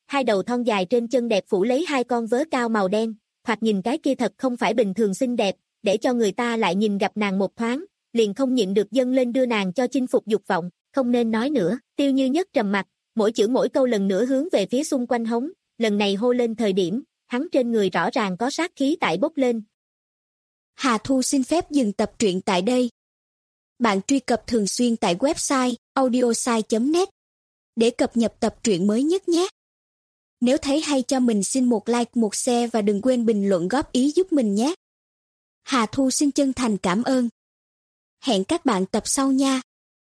hai đầu thon dài trên chân đẹp phủ lấy hai con vớ cao màu đen, thoạt nhìn cái kia thật không phải bình thường xinh đẹp, để cho người ta lại nhìn gặp nàng một thoáng, liền không nhịn được dâng lên đưa nàng cho chinh phục dục vọng, không nên nói nữa. Tiêu Như Nhất trầm mặt, mỗi chữ mỗi câu lần nữa hướng về phía xung quanh hống, lần này hô lên thời điểm, hắn trên người rõ ràng có sát khí tại bốc lên. Hà Thu xin phép dừng tập truyện tại đây. Bạn truy cập thường xuyên tại website audiosai chấm net để cập nhật tập truyện mới nhất nhé. Nếu thấy hay cho mình xin một like, một share và đừng quên bình luận góp ý giúp mình nhé. Hà Thu xin chân thành cảm ơn. Hẹn các bạn tập sau nha.